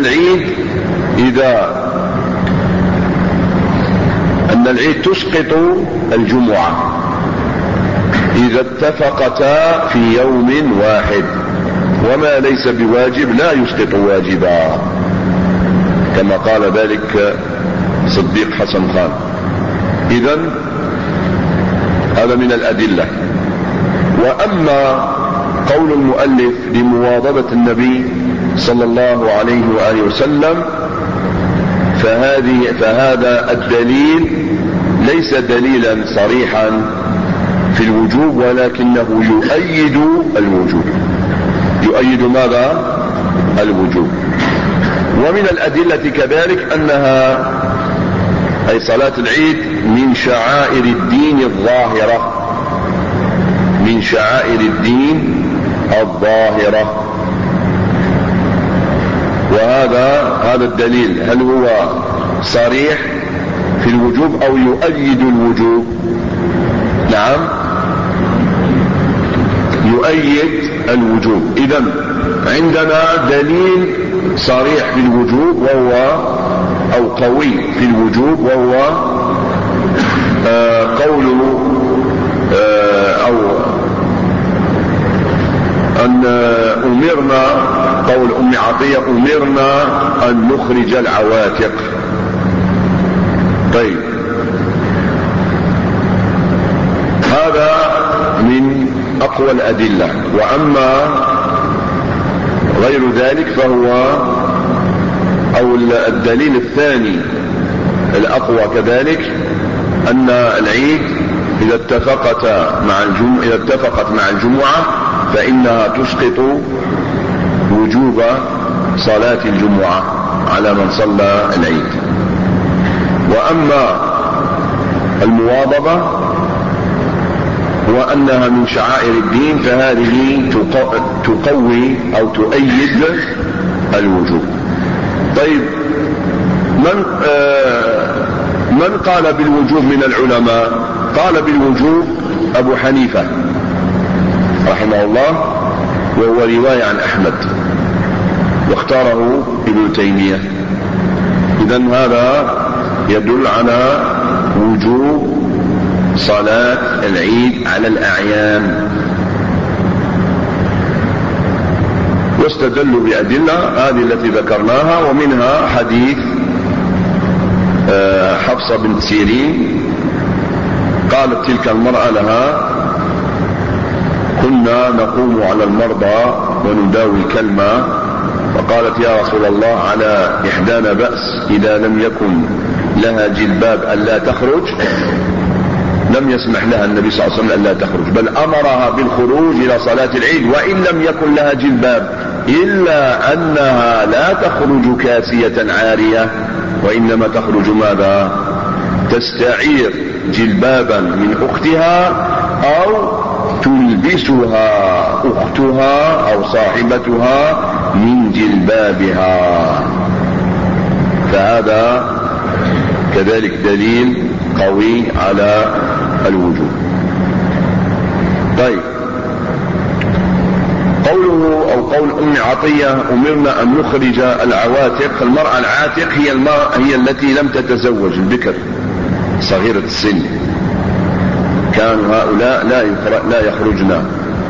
العيد تسقط الجمعة إذا اتفقتا في يوم واحد، وما ليس بواجب لا يسقط واجبا، كما قال ذلك صديق حسن خان. إذا هذا من الأدلة. وأما قول المؤلف لمواظبة النبي صلى الله عليه وآله وسلم فهذا الدليل ليس دليلا صريحا في الوجوب، ولكنه يؤيد الوجوب. يؤيد ماذا؟ الوجوب. ومن الأدلة كذلك أنها أي صلاة العيد من شعائر الدين الظاهرة، من شعائر الدين الظاهرة. وهذا الدليل هل هو صريح في الوجوب أو يؤيد الوجوب؟ نعم، يؤيد الوجوب. إذن عندنا دليل صريح في الوجوب وهو أو قوي في الوجوب وهو قول أو أن أمرنا، قول أم عطية أمرنا أن نخرج العواتق. طيب، هذا من أقوى الأدلة. وأما غير ذلك فهو أو الدليل الثاني الأقوى كذلك أن العيد إذا اتفقت مع الجمعة فإنها تسقط وجوب صلاة الجمعة على من صلى العيد. وأما المواظبة وأنها من شعائر الدين فهذه تقوي أو تؤيد الوجوب. طيب، من قال بالوجوب من العلماء؟ قال بالوجوب أبو حنيفة رحمه الله، وهو رواية عن أحمد، واختاره ابن تيمية. إذن هذا يدل على وجوب صلاة العيد على الأعيان. واستدلوا بأدلة هذه التي ذكرناها، ومنها حديث حفصة بنت سيرين قالت تلك المرأة لها: كنا نقوم على المرضى ونداوي الكلمة، فقالت: يا رسول الله، على إحدانا بأس إذا لم يكن لها جلباب ألا تخرج؟ لم يسمح لها النبي صلى الله عليه وسلم ألا تخرج، بل أمرها بالخروج إلى صلاة العيد وإن لم يكن لها جلباب، إلا أنها لا تخرج كاسية عارية، وإنما تخرج ماذا؟ تستعير جلبابا من أختها أو تلبسها أختها أو صاحبتها من جلبابها. فهذا كذلك دليل قوي على الوجوب. طيب، قوله أو قول أم عطية أمرنا أن نخرج العواتق، المرأة العاتق هي التي لم تتزوج، البكر صغيرة السن، كانوا هؤلاء لا يخرجن،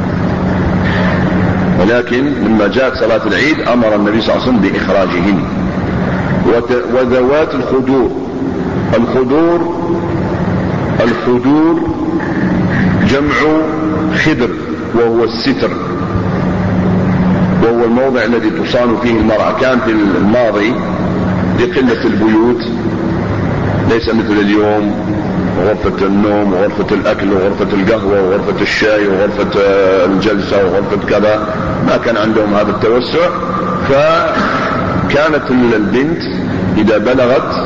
ولكن لما جاءت صلاة العيد أمر النبي صلى الله عليه وسلم بإخراجهن. وذوات الخدور، الخدور جمع خدر، وهو الستر، وهو الموضع الذي تصان فيه المرأة. كان في الماضي لقلة البيوت، ليس مثل اليوم غرفة النوم وغرفة الأكل وغرفة القهوة وغرفة الشاي وغرفة الجلسة وغرفة كذا، ما كان عندهم هذا التوسع. فكانت البنت إذا بلغت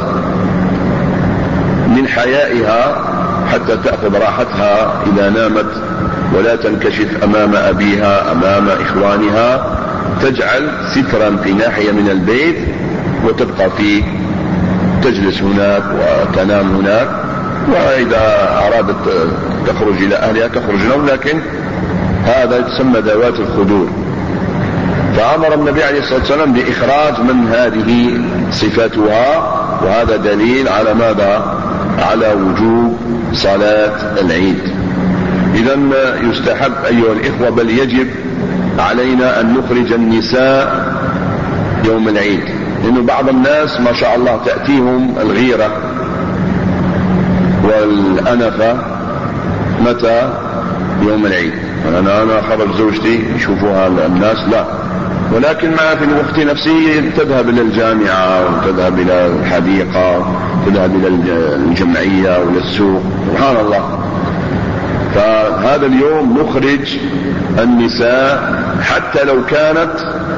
من حيائها حتى تأخذ راحتها إذا نامت ولا تنكشف أمام أبيها أمام إخوانها، تجعل سترا في ناحية من البيت وتبقى فيه، تجلس هناك وتنام هناك، وإذا أرادت تخرج إلى أهلها تخرج لهم، لكن هذا يسمى ذوات الخدور. فأمر النبي عليه الصلاة والسلام بإخراج من هذه صفاتها، وهذا دليل على ماذا؟ على وجوب صلاة العيد. إذن يستحب أيها الإخوة، بل يجب علينا أن نخرج النساء يوم العيد، لأن بعض الناس ما شاء الله تأتيهم الغيرة والأنفة متى؟ يوم العيد. أنا خرج زوجتي يشوفوها الناس، لا، ولكن ما في الوقت نفسه تذهب إلى الجامعة وتذهب إلى الحديقة، تذهب إلى الجمعية وإلى السوق، سبحان الله. فهذا اليوم نخرج النساء حتى لو كانت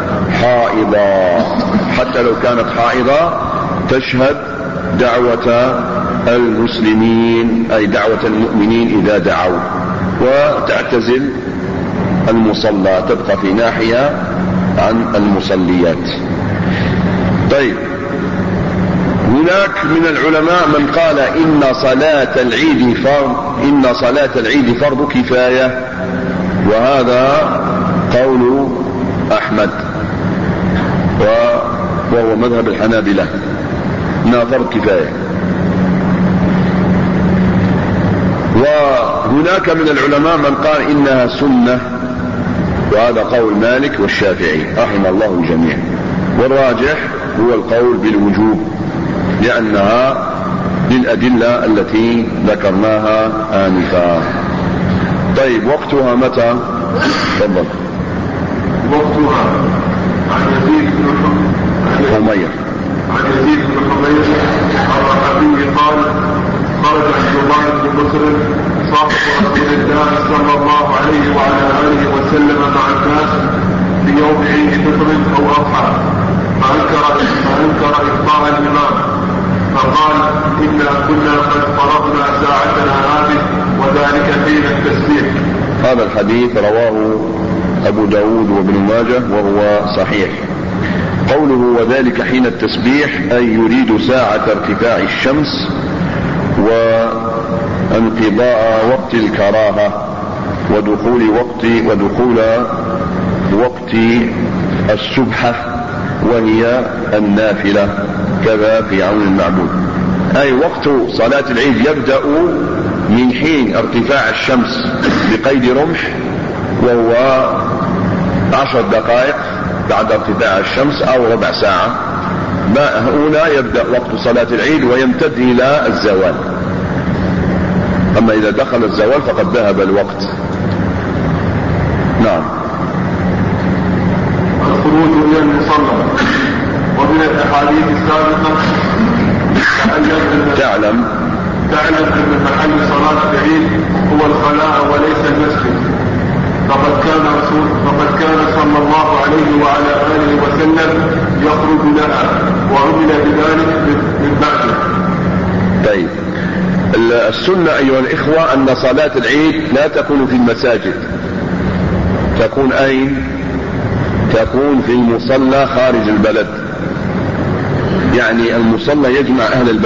حائضة، تشهد دعوة المسلمين، أي دعوة المؤمنين إذا دعوا، وتعتزل المصلى، تبقى في ناحية عن المصليات. طيب، هناك من العلماء من قال إن صلاة العيد فرض كفاية، وهذا قول أحمد وهو مذهب الحنابلة، إنها فرض كفاية. وهناك من العلماء من قال إنها سنة، وهذا قول مالك والشافعي رحم الله الجميع. والراجح هو القول بالوجوب لأنها للأدلة التي ذكرناها آنفا. طيب وقتها متى؟ تفضل. وقتها عن يزيد بن حمير الرحبي قال خرج عبد الله بن مسلم صاحب رسول الله صلى الله عليه وعلى آله وسلم مع الناس في يوم عيد فطر أو أضحى فأنكر إفطار الإمام فقال إنا كنا قد فرضنا ساعتنا هذه وذلك حين التسبيح. هذا الحديث رواه أبو داود وابن ماجه وهو صحيح. قوله وذلك حين التسبيح أي يريد ساعة ارتفاع الشمس وانقضاء وقت الكراهة ودخول وقت السبحة وهي النافلة كذا في عون المعبود. أي وقت صلاة العيد يبدأ من حين ارتفاع الشمس بقيد رمح وهو 10 دقائق بعد ارتفاع الشمس أو ربع ساعة. هنا يبدأ وقت صلاة العيد ويمتد إلى الزوال. أما إذا دخل الزوال فقد ذهب الوقت. نعم. الخروج إلى المصلى. ومن الأحاديث السابقة تعلم أن محل صلاة العيد هو الخلاء وليس المسجد. فقد كان صلى الله عليه وعلى آله وسلم يخرج لها وعمل بذلك من بعده. طيب السنة أيها الإخوة أن صلاة العيد لا تكون في المساجد، تكون أين؟ تكون في المصلى خارج البلد. يعني المصلى يجمع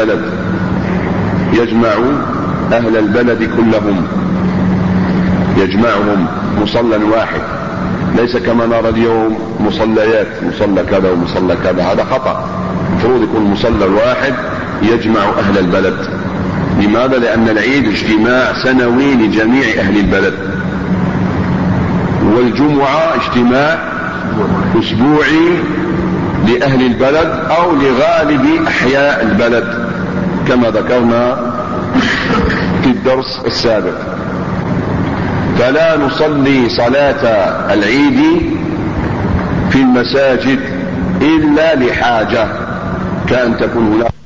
أهل البلد كلهم، يجمعهم مصلى واحد، ليس كما نرى اليوم مصليات، مصلى كذا ومصلى كذا، هذا خطأ. المفروض يكون مصلى واحد يجمع أهل البلد. لماذا؟ لأن العيد اجتماع سنوي لجميع أهل البلد، والجمعة اجتماع أسبوعي لأهل البلد أو لغالب أحياء البلد كما ذكرنا في الدرس السابق. فلا نصلي صلاة العيد في المساجد إلا لحاجة، كأن تكون هناك